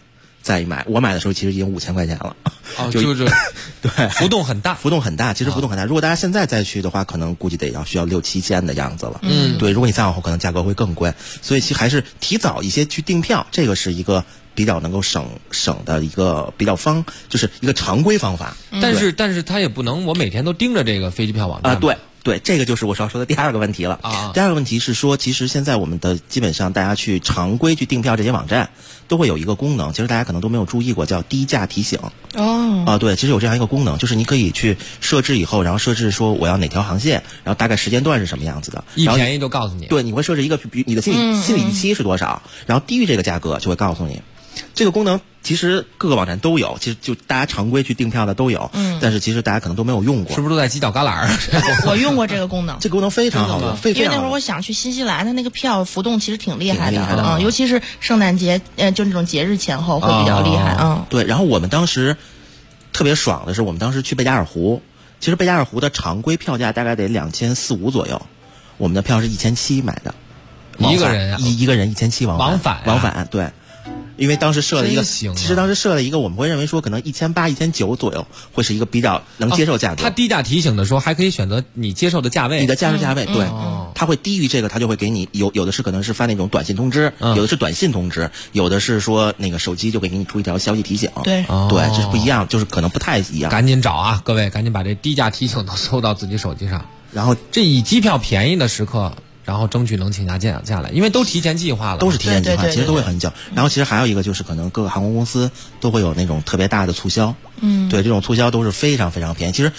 再买。我买的时候其实已经5000块钱了。 就是对， 幅度很大， 幅度很大，其实幅度很大。如果大家现在再去的话，可能估计需要6-7千的样子了。对，如果你再往后，可能价格会更贵。所以其实还是提早一些去订票，这个是一个比较能够省的一个比较就是一个常规方法。 但是它也不能我每天都盯着这个飞机票网站对，这个就是我要说的第二个问题了。第二个问题是说，其实现在我们的基本上大家去常规去订票这些网站都会有一个功能，其实大家可能都没有注意过，叫低价提醒。对，其实有这样一个功能，就是你可以去设置以后，然后设置说我要哪条航线，然后大概时间段是什么样子的， 一便宜就告诉你。 对，你会设置一个比你的心理预期是多少，然后低于这个价格就会告诉你。这个功能其实各个网站都有，其实就大家常规去订票的都有，但是其实大家可能都没有用过。 是不是都在犄角旮旯？ 我用过这个功能， 这个功能非常好用，因为那会儿我想去新西兰，它那个票浮动其实挺厉害的，尤其是圣诞节，就那种节日前后会比较厉害。 对，然后我们当时特别爽的是，我们当时去贝加尔湖，其实贝加尔湖的常规票价大概得2400-2500左右，我们的票是1700买的， 一个人一个人1700往返，对。因为当时设了一个，其实当时设了一个，我们会认为说可能1800、1900左右会是一个比较能接受价格。 它低价提醒的时候还可以选择你接受的价位， 你的价位，对，它会低于这个，它就会给你有的是可能是发那种短信通知，有的是短信通知，有的是说那个手机就给你出一条消息提醒。 对， 这是不一样，就是可能不太一样。 赶紧找啊，各位，赶紧把这低价提醒都搜到自己手机上， 然后这以机票便宜的时刻。然后争取能请价来，因为都提前计划了， 都是提前计划，其实都会很久。然后其实还有一个就是可能各个航空公司都会有那种特别大的促销，对，这种促销都是非常非常便宜。其实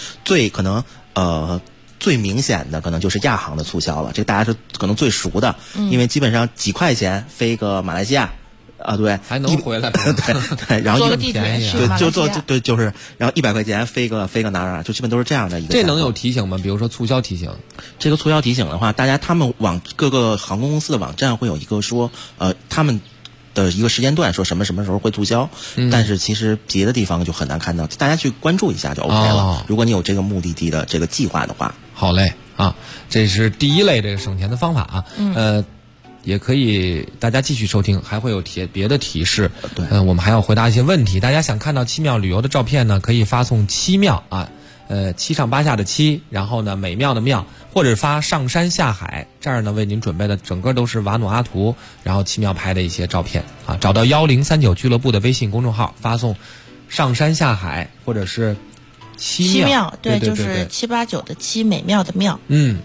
最明显的可能就是亚航的促销了，这个大家是可能最熟的，因为基本上几块钱飞个马来西亚。对， 还能回来， 对，然后坐个地铁就是然后100块钱飞个哪儿，就基本都是这样的一个。 这能有提醒吗？比如说促销提醒。 这个促销提醒的话，他们各个航空公司的网站会有一个说，他们的一个时间段说什么时候会促销，但是其实别的地方就很难看到，大家去关注一下就 OK 了。如果你有这个目的地的这个计划的话， 好嘞啊，这是第一类这个省钱的方法啊，也可以，大家继续收听，还会有别的提示。 对， 我们还要回答一些问题。大家想看到7庙旅游的照片呢，可以发送7庙啊，7上8下的7，然后呢美妙的妙，或者发上山下海。这儿呢为您准备的整个都是瓦努阿图，然后7庙拍的一些照片啊。找到1039俱乐部的微信公众号，发送上山下海或者是7庙， 对，就是789的7，美妙的妙。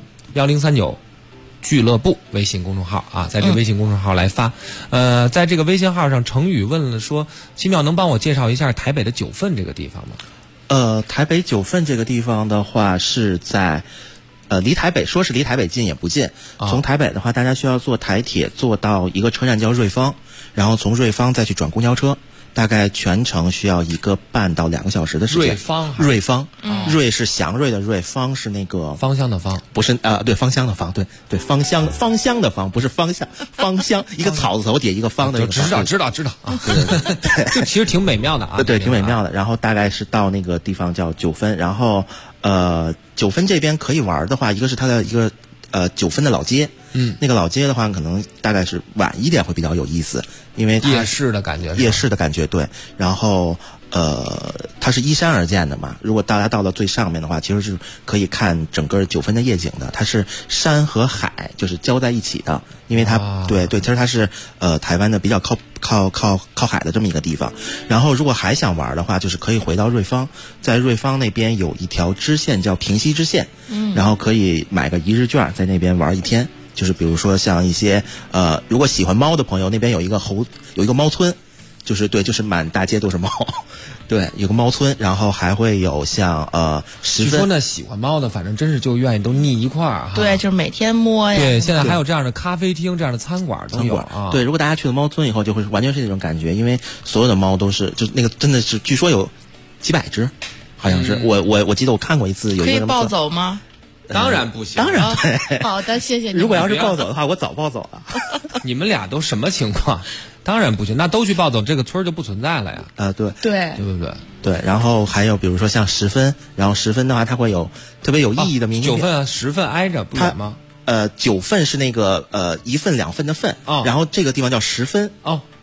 1039。俱乐部微信公众号啊，在这个微信公众号来发。在这个微信号上，程宇问了说：7庙能帮我介绍一下台北的九份这个地方吗？ 台北九份这个地方的话是在离台北说是离台北近也不近。从台北的话，大家需要坐台铁坐到一个车站叫瑞芳，然后从瑞芳再去转公交车。大概全程需要1个半到2个小时的时间。瑞芳，瑞是祥瑞的瑞，芳是那个芳香的芳， 不是对，芳香的芳，对，芳香的芳，不是芳香，芳香一个草字头底一个芳的那个。 知道啊，对，这其实挺美妙的啊， 对，挺美妙的。然后大概是到那个地方叫九份，然后九份这边可以玩的话，一个是它的一个九份的老街。那个老街的话，可能大概是晚一点会比较有意思，因为夜市的感觉， 对。然后它是依山而建的嘛，如果大家到了最上面的话，其实是可以看整个九份的夜景的。它是山和海就是交在一起的，因为它对，其实它是台湾的比较靠海的这么一个地方。然后如果还想玩的话，就是可以回到瑞芳，在瑞芳那边有一条支线叫平溪支线，然后可以买个1日券在那边玩1天。就是比如说像一些如果喜欢猫的朋友，那边有一个猫村，就是满大街都是猫，对，有个猫村，然后还会有像据说呢喜欢猫的，反正真是就愿意都腻一块儿哈。 对，就是每天摸呀。 对，现在还有这样的咖啡厅、这样的餐馆都有啊。 对，如果大家去了猫村以后，就会完全是那种感觉，因为所有的猫都是就那个真的是，据说有几百只，好像是我记得我看过一次，有一个可以抱走吗？ 当然不行， 当然对。 好的，谢谢你。 如果要是抱走的话，我早抱走了。 你们俩都什么情况？当然不行，那都去抱走，这个村就不存在了呀。 对不对？ 对，然后还有比如说像10分，然后10分的话，它会有特别有意义的名字。 9份10份挨着不远吗 ？9份是那个1份2份的份，然后这个地方叫10分。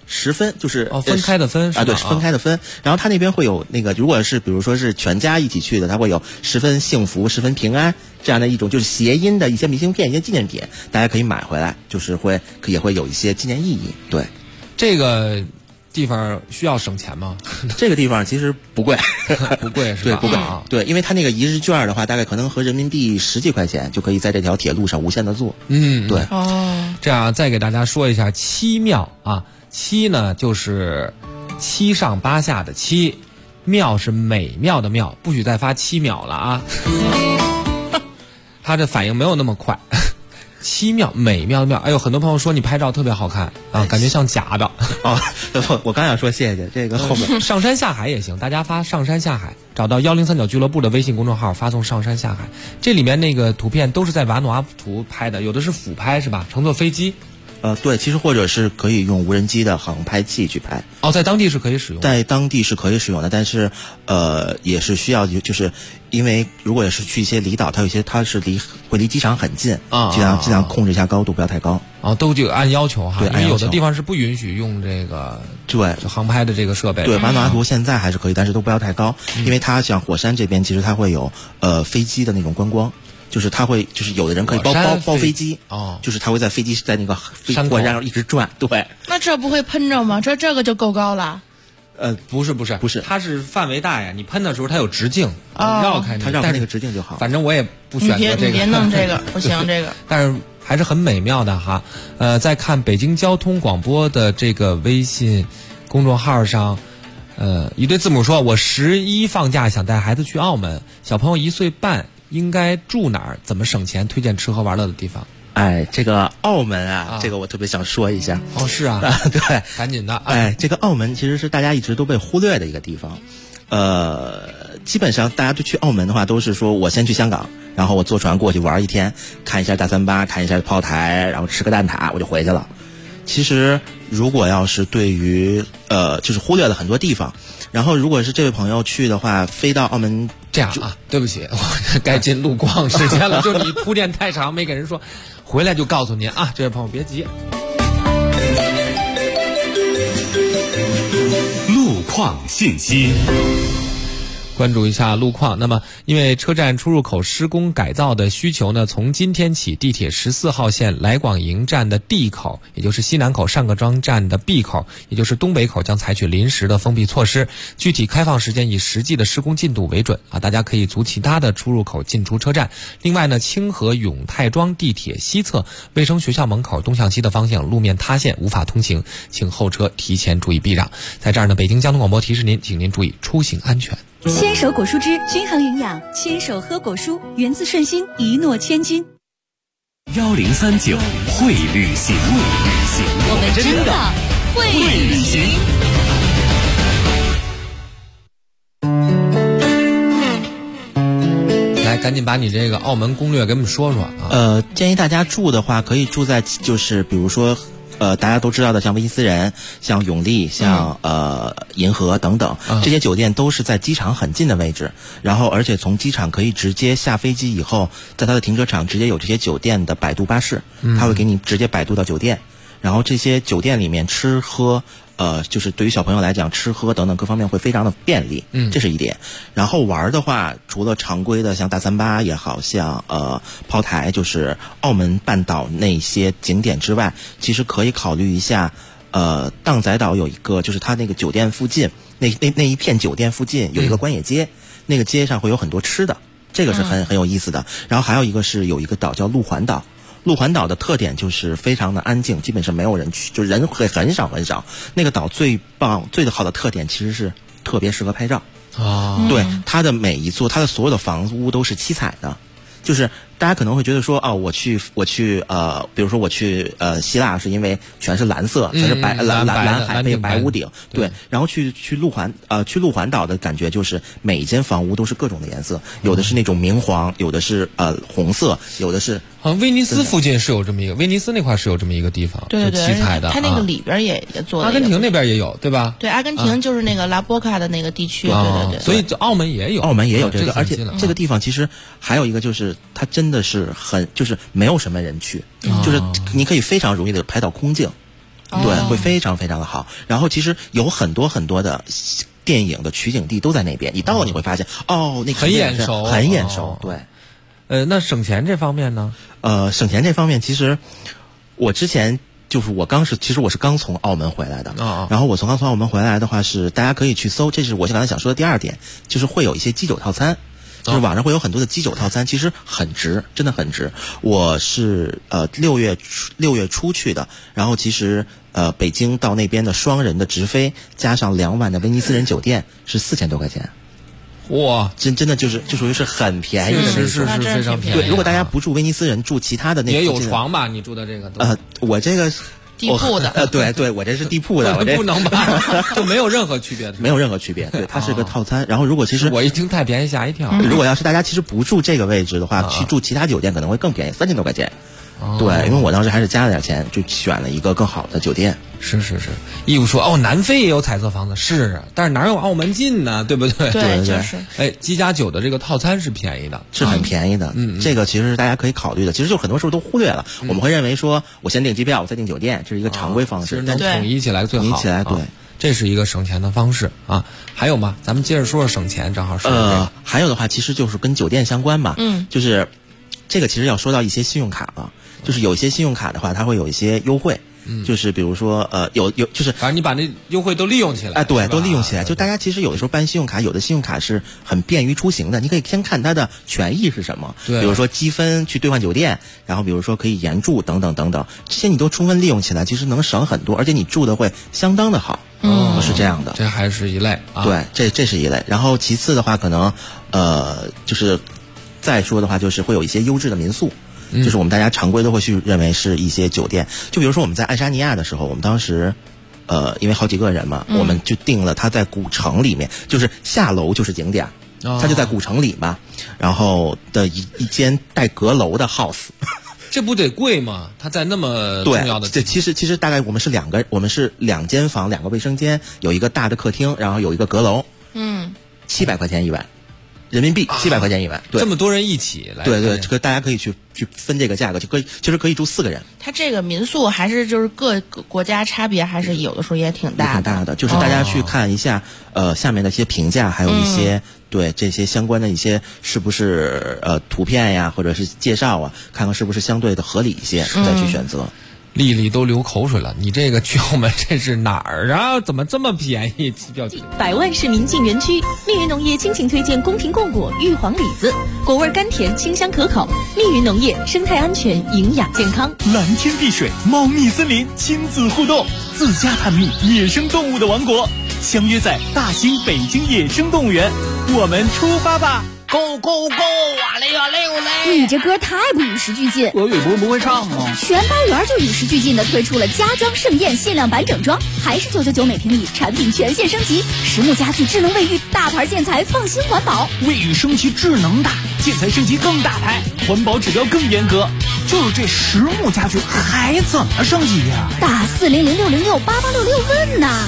10分，就是分开的分啊，对，分开的分。然后他那边会有那个，如果是比如说是全家一起去的，他会有10分幸福、10分平安这样的一种就是谐音的一些明信片、一些纪念品，大家可以买回来，就是也会有一些纪念意义。对， 这个地方需要省钱吗？ 这个地方其实不贵， 不贵是吧？ 对，不贵。对，因为它那个1日券的话，大概可能合人民币10几块钱就可以在这条铁路上无限的坐。 对。这样再给大家说一下七庙啊，七呢就是七上八下的七，庙是美妙的妙，不许再发7秒了啊！他这反应没有那么快。七庙美妙的妙，哎呦，很多朋友说你拍照特别好看啊，感觉像假的啊。我刚想说谢谢这个后面上山下海也行，大家发上山下海，找到103.9俱乐部的微信公众号，发送上山下海。这里面那个图片都是在瓦努阿图拍的，有的是俯拍是吧？乘坐飞机。 对，其实或者是可以用无人机的航拍器去拍。 在当地是可以使用的。 在当地是可以使用的，但是也是需要，就是因为如果是去一些离岛，它是会离机场很近啊，尽量控制一下高度，不要太高。 都就按要求哈， 对， 因为有的地方是不允许用这个航拍的这个设备。 对，瓦努阿图现在还是可以，但是都不要太高，因为它像火山这边，其实它会有飞机的那种观光。就是他会，就是有的人可以包飞机就是他会在飞机在那个火山上一直转。对， 那这不会喷着吗？这个就够高了。 不是，它是范围大呀。你喷的时候它有直径，绕开它绕开那个直径就好。 反正我也不选择这个。 你别弄这个，不行这个。 但是还是很美妙的哈。在看北京交通广播的这个微信公众号上。一对字母说：“我11放假想带孩子去澳门，小朋友1岁半。应该住哪儿？怎么省钱？推荐吃喝玩乐的地方。 这个澳门啊，这个我特别想说一下。 是啊， 对， 赶紧的。 这个澳门其实是大家一直都被忽略的一个地方。基本上大家都去澳门的话，都是说我先去香港，然后我坐船过去玩1天，看一下大三巴，看一下炮台，然后吃个蛋挞，我就回去了。其实如果要是对于就是忽略了很多地方，然后如果是这位朋友去的话，飞到澳门。 这样啊，对不起，我该进路况时间了。就你铺垫太长，没给人说，回来就告诉您啊，这位朋友别急。 路况信息。 关注一下路况。那么因为车站出入口施工改造的需求呢，从今天起，地铁14号线来广营站的 D 口，也就是西南口上各庄站的 B 口，也就是东北口，将采取临时的封闭措施，具体开放时间以实际的施工进度为准啊，大家可以从其他的出入口进出车站。另外呢，清河永泰庄地铁西侧卫生学校门口东向西的方向路面塌陷，无法通行，请后车提前注意避让。在这儿呢，北京交通广播提示您，请您注意出行安全。 牵手果蔬汁均衡营养，牵手喝果蔬，源自顺心，一诺千金。 1039会旅行， 我们真的会旅行。 来，赶紧把你这个澳门攻略给我们说说啊。 建议大家住的话，可以住在就是比如说。大家都知道的，像威尼斯人、像永利、像银河等等，这些酒店都是在机场很近的位置。然后，而且从机场可以直接下飞机以后，在它的停车场直接有这些酒店的摆渡巴士，它会给你直接摆渡到酒店。然后这些酒店里面吃喝。就是对于小朋友来讲，吃喝等等各方面会非常的便利，这是一点。然后玩的话，除了常规的像大三巴也好像炮台，就是澳门半岛那些景点之外，其实可以考虑一下，荡仔岛有一个，就是它那个酒店附近，那一片酒店附近有一个关野街，那个街上会有很多吃的，这个是很有意思的。然后还有一个是有一个岛叫鹿环岛。鹿环岛的特点就是非常的安静，基本上没有人去，就人会很少。那个岛最好的特点其实是特别适合拍照。对，它的每一座，它的所有的房屋都是七彩的，就是大家可能会觉得说，我去比如说我去希腊是因为全是蓝色，全是蓝海配白屋顶，对。然后去鹿环岛的感觉就是每一间房屋都是各种的颜色，有的是那种明黄，有的是红色，有的是。 好像威尼斯附近是有这么一个，威尼斯那块是有这么一个地方， 对， 七彩的。 它那个里边也做了。 阿根廷那边也有，对吧？ 对，阿根廷就是那个拉波卡的那个地区，对。 所以澳门也有， 这个，而且这个地方其实还有一个就是它真的是就是没有什么人去，就是你可以非常容易的拍到空镜。 对，会非常非常的好。然后其实有很多很多的电影的取景地都在那边，你到了你会发现，那个很眼熟， 很眼熟。对， 那省钱这方面呢？ 省钱这方面，其实我之前就是其实我是刚从澳门回来的然后我刚从澳门回来的话是大家可以去搜，这是我刚才想说的第二点，就是会有一些基酒套餐。就是网上会有很多的基酒套餐，其实很值，真的很值。我是6月初去的，然后其实北京到那边的双人的直飞加上2晚的威尼斯人酒店是4000多块钱。 哇， 真的就属于是很便宜的那种， 是非常便宜。 对，如果大家不住威尼斯人，住其他的那也有床吧？你住的这个？ 我这个。 地铺的， 对，我这是地铺的，我这不能吧？就没有任何区别， 没有任何区别。对，它是个套餐。然后如果其实我一听太便宜吓一跳。 如果要是大家其实不住这个位置的话，去住其他酒店可能会更便宜，3000多块钱。对，因为我当时还是加了点钱，就选了一个更好的酒店。 是，义务说南非也有彩色房子，是，但是哪有澳门近呢？对不对？ 对，就是。 机加酒的这个套餐是便宜的， 是很便宜的。这个其实是大家可以考虑的。其实就很多时候都忽略了，我们会认为说，我先订机票，我再订酒店，这是一个常规方式。 能统一起来最好。 统一起来，对， 这是一个省钱的方式啊。还有吗？咱们接着说省钱，正好说。 还有的话，其实就是跟酒店相关吧。就是这个其实要说到一些信用卡了。就是有一些信用卡的话，它会有一些优惠，就是比如说有就是， 反正你把那优惠都利用起来， 对，都利用起来。就大家其实有的时候办信用卡，有的信用卡是很便于出行的，你可以先看它的权益是什么，比如说积分去兑换酒店，然后比如说可以延住等等等等，这些你都充分利用起来，其实能省很多，而且你住的会相当的好，是这样的。 这还是一类啊， 对，这是一类。然后其次的话，可能就是再说的话，就是会有一些优质的民宿。就是我们大家常规都会去认为是一些酒店，就比如说我们在爱沙尼亚的时候，我们当时因为好几个人嘛，我们就订了它在古城里面，就是下楼就是景点，它就在古城里嘛，然后的一间带阁楼的 house。 这不得贵吗？它在那么重要的对，其实大概我们是2间房2个卫生间，有一个大的客厅，然后有一个阁楼，700块钱一晚。人民币700块钱一晚，对， 这么多人一起来， 对，这个大家可以去分这个价格，其实可以住4个人。 它这个民宿还是就是各个国家差别，还是有的时候也挺大的。 挺大的，就是大家去看一下下面的一些评价，还有一些对这些相关的一些是不是图片呀，或者是介绍啊，看看是不是相对的合理一些，再去选择。 丽丽都流口水了，你这个去澳门这是哪儿啊？怎么这么便宜？ 百万市民进园区，密云农业倾情推荐宫廷贡果、玉皇李子，果味甘甜，清香可口。密云农业生态安全，营养健康。 蓝天碧水，茂密森林，亲子互动，自家探秘野生动物的王国，相约在大兴北京野生动物园，我们出发吧！ Go go go！ 哇嘞哇嘞哇嘞！ 你这歌太不与时俱进。 俄语不会唱吗？ 全班园就与时俱进的推出了家装盛宴限量版整装，还是999每平米，产品全线升级，实木家具、智能卫浴，大牌建材，放心环保。 卫浴升级智能大，建材升级更大牌，环保指标更严格。就是这实木家具还怎么升级呀？ 打400-606-8866问呐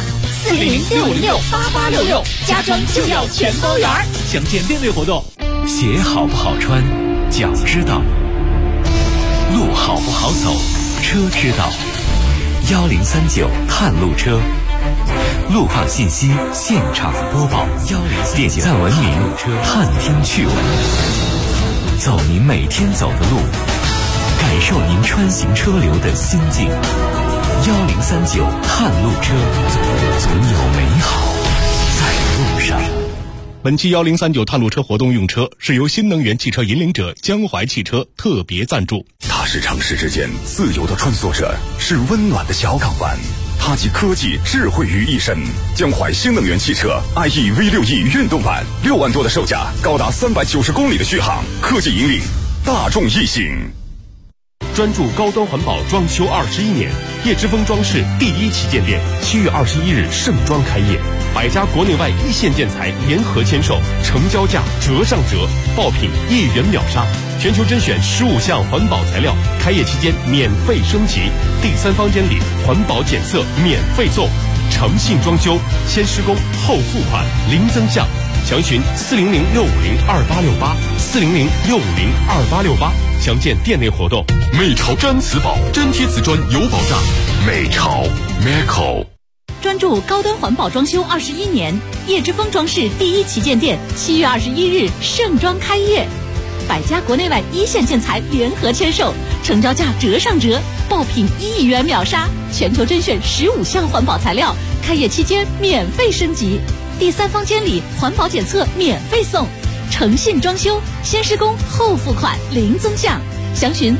！400-606-8866，家装就要全包圆。 详见店内活动。 鞋好不好穿，脚知道；路好不好走，车知道。1039探路车，路况信息现场播报。点赞文明，探听趣闻，走您每天走的路，感受您穿行车流的心境。1039探路车，总有美好在路上。 本期1039探路车活动用车是由新能源汽车引领者江淮汽车特别赞助。 它是城市之间自由的穿梭者，是温暖的小港湾。它集科技智慧于一身。江淮新能源汽车 IE V6E 运动版，6万多的售价，高达390公里的续航，科技引领，大众异性。 专注高端环保装修21年，叶之峰装饰第1旗舰店7月21日盛装开业，100家国内外一线建材联合签售，成交价折上折，爆品1元秒杀，全球甄选15项环保材料，开业期间免费升级，第3方监理，环保检测免费送，诚信装修，先施工后付款，零增项。详询400-650-2868，400-650-2868。 详见店内活动。 美潮毡瓷宝，粘贴瓷砖有保障。美潮 Meco。 专注高端环保装修21年，叶之峰装饰第1旗舰店7月21日盛装开业，100家国内外一线建材联合签售，成交价折上折，爆品1亿元秒杀，全球甄选15项环保材料，开业期间免费升级，第3方监理环保检测免费送，诚信装修，先施工后付款零增项，详询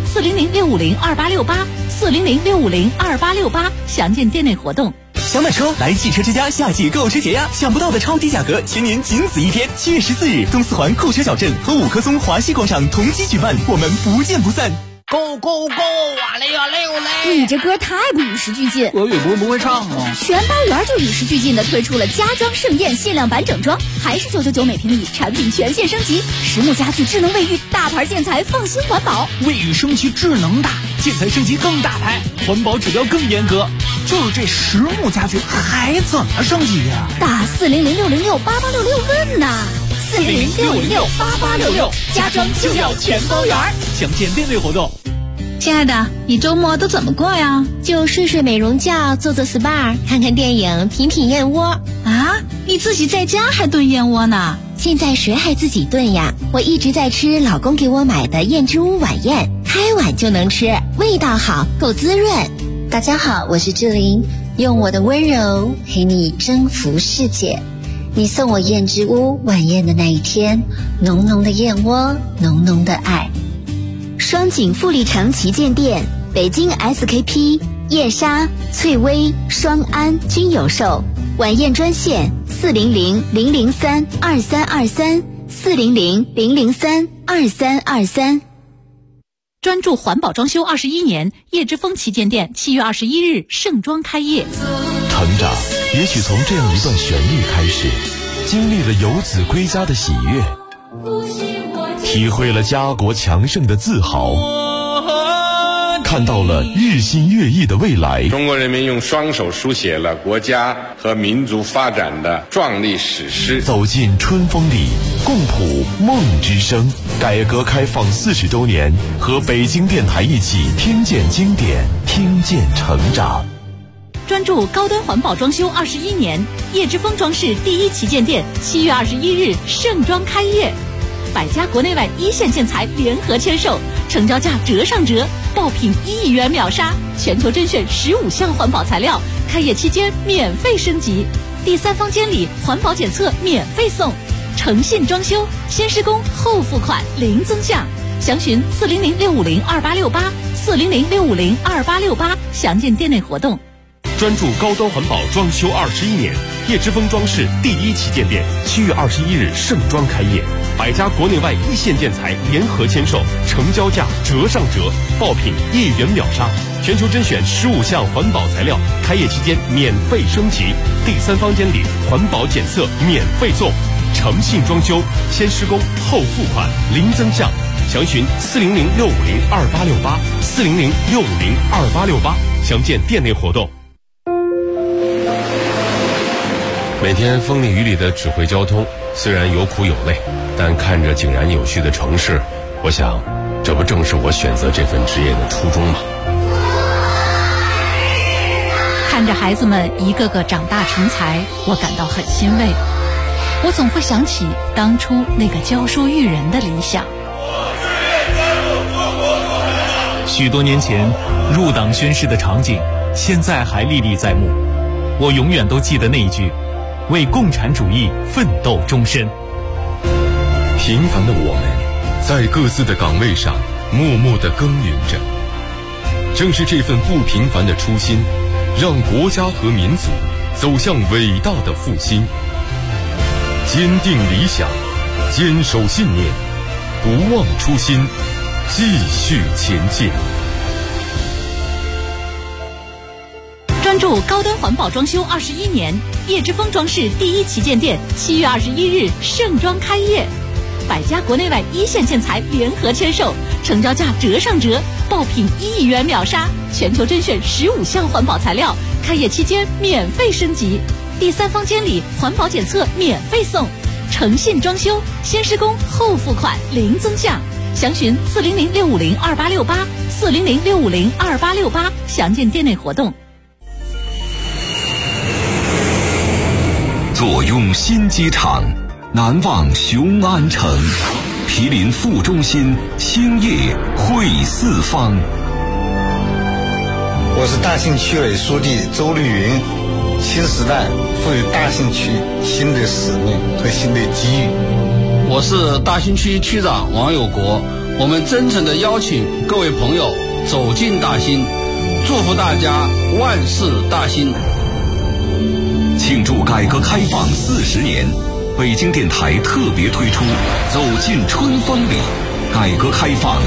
400-650-2868，400-650-2868，详见店内活动。 想买车来汽车之家夏季购车节呀！想不到的超低价格，全年仅此一天！7月14日，东四环酷车小镇和五棵松华西广场同期举办，我们不见不散。 Go go go！哇嘞呀嘞呦嘞！ 你这歌太不与时俱进。 俄语不会唱吗？ 全包圆就与时俱进的推出了家装盛宴限量版整装，还是999每平米，产品全线升级，实木家具、智能卫浴，大牌建材，放心环保。 卫浴升级智能大，建材升级更大牌，环保指标更严格。就是这实木家具还怎么升级呀？ 打400-606-8866问呐！400-606-8866，家装就要全包圆。 详见店内活动。 亲爱的，你周末都怎么过呀？ 就睡睡美容觉，做做 SPA， 看看电影，品品燕窝。 啊，你自己在家还炖燕窝呢？ 现在谁还自己炖呀？我一直在吃老公给我买的燕之屋晚宴，开碗就能吃，味道好，够滋润。大家好，我是志玲，用我的温柔陪你征服世界。你送我燕之屋晚宴的那一天，浓浓的燕窝，浓浓的爱。 双井富力城旗舰店，北京 SKP、燕莎、翠微、双安均有售。晚宴专线400-003-2323，400-003-2323。 专注环保装修21年，叶之峰旗舰店7月21日盛装开业。 成长也许从这样一段旋律开始，经历了游子归家的喜悦，体会了家国强盛的自豪，看到了日新月异的未来。 中国人民用双手书写了国家和民族发展的壮丽史诗。 走进春风里，共谱梦之声。改革开放40周年，和北京电台一起听见经典，听见成长。 专注高端环保装修21年，叶之峰装饰第1旗舰店7月21日盛装开业，100家国内外一线建材联合签售，成交价折上折，爆品1亿元秒杀，全球甄选15项环保材料，开业期间免费升级，第3方监理环保检测免费送，诚信装修，先施工后付款零增项，详询400-650-2868，400-650-2868，详见店内活动。 专注高端环保装修21年，叶之峰装饰第1旗舰店7月21日盛装开业，100家国内外一线建材联合签售，成交价折上折，爆品1亿元秒杀，全球甄选15项环保材料，开业期间免费升级，第3方监理环保检测免费送，诚信装修，先施工后付款零增项，详询400-650-2868，400-650-2868，详见店内活动。每天风里雨里的指挥交通，虽然有苦有累，但看着井然有序的城市，我想这不正是我选择这份职业的初衷吗？ 看着孩子们一个个长大成才，我感到很欣慰。我总会想起当初那个教书育人的理想。 许多年前入党宣誓的场景，现在还历历在目。我永远都记得那一句：为共产主义奋斗终身。 平凡的我们，在各自的岗位上默默地耕耘着。正是这份不平凡的初心，让国家和民族走向伟大的复兴。坚定理想，坚守信念，不忘初心，继续前进。 专注高端环保装修21年，叶之峰装饰第1旗舰店7月21日盛装开业，100家国内外一线建材联合签售，成交价折上折，爆品1亿元秒杀，全球甄选15项环保材料，开业期间免费升级，第3方监理环保检测免费送，诚信装修，先施工后付款零增项， 详询400-650-2868，400-650-2868，详见店内活动。 坐拥新机场，难忘雄安城，毗邻副中心，兴业汇四方。 我是大兴区委书记周绿云。新时代赋予大兴区新的使命和新的机遇。 我是大兴区区长王有国。我们真诚地邀请各位朋友走进大兴，祝福大家万事大兴。 庆祝改革开放40年，北京电台特别推出《走进春风里》，改革开放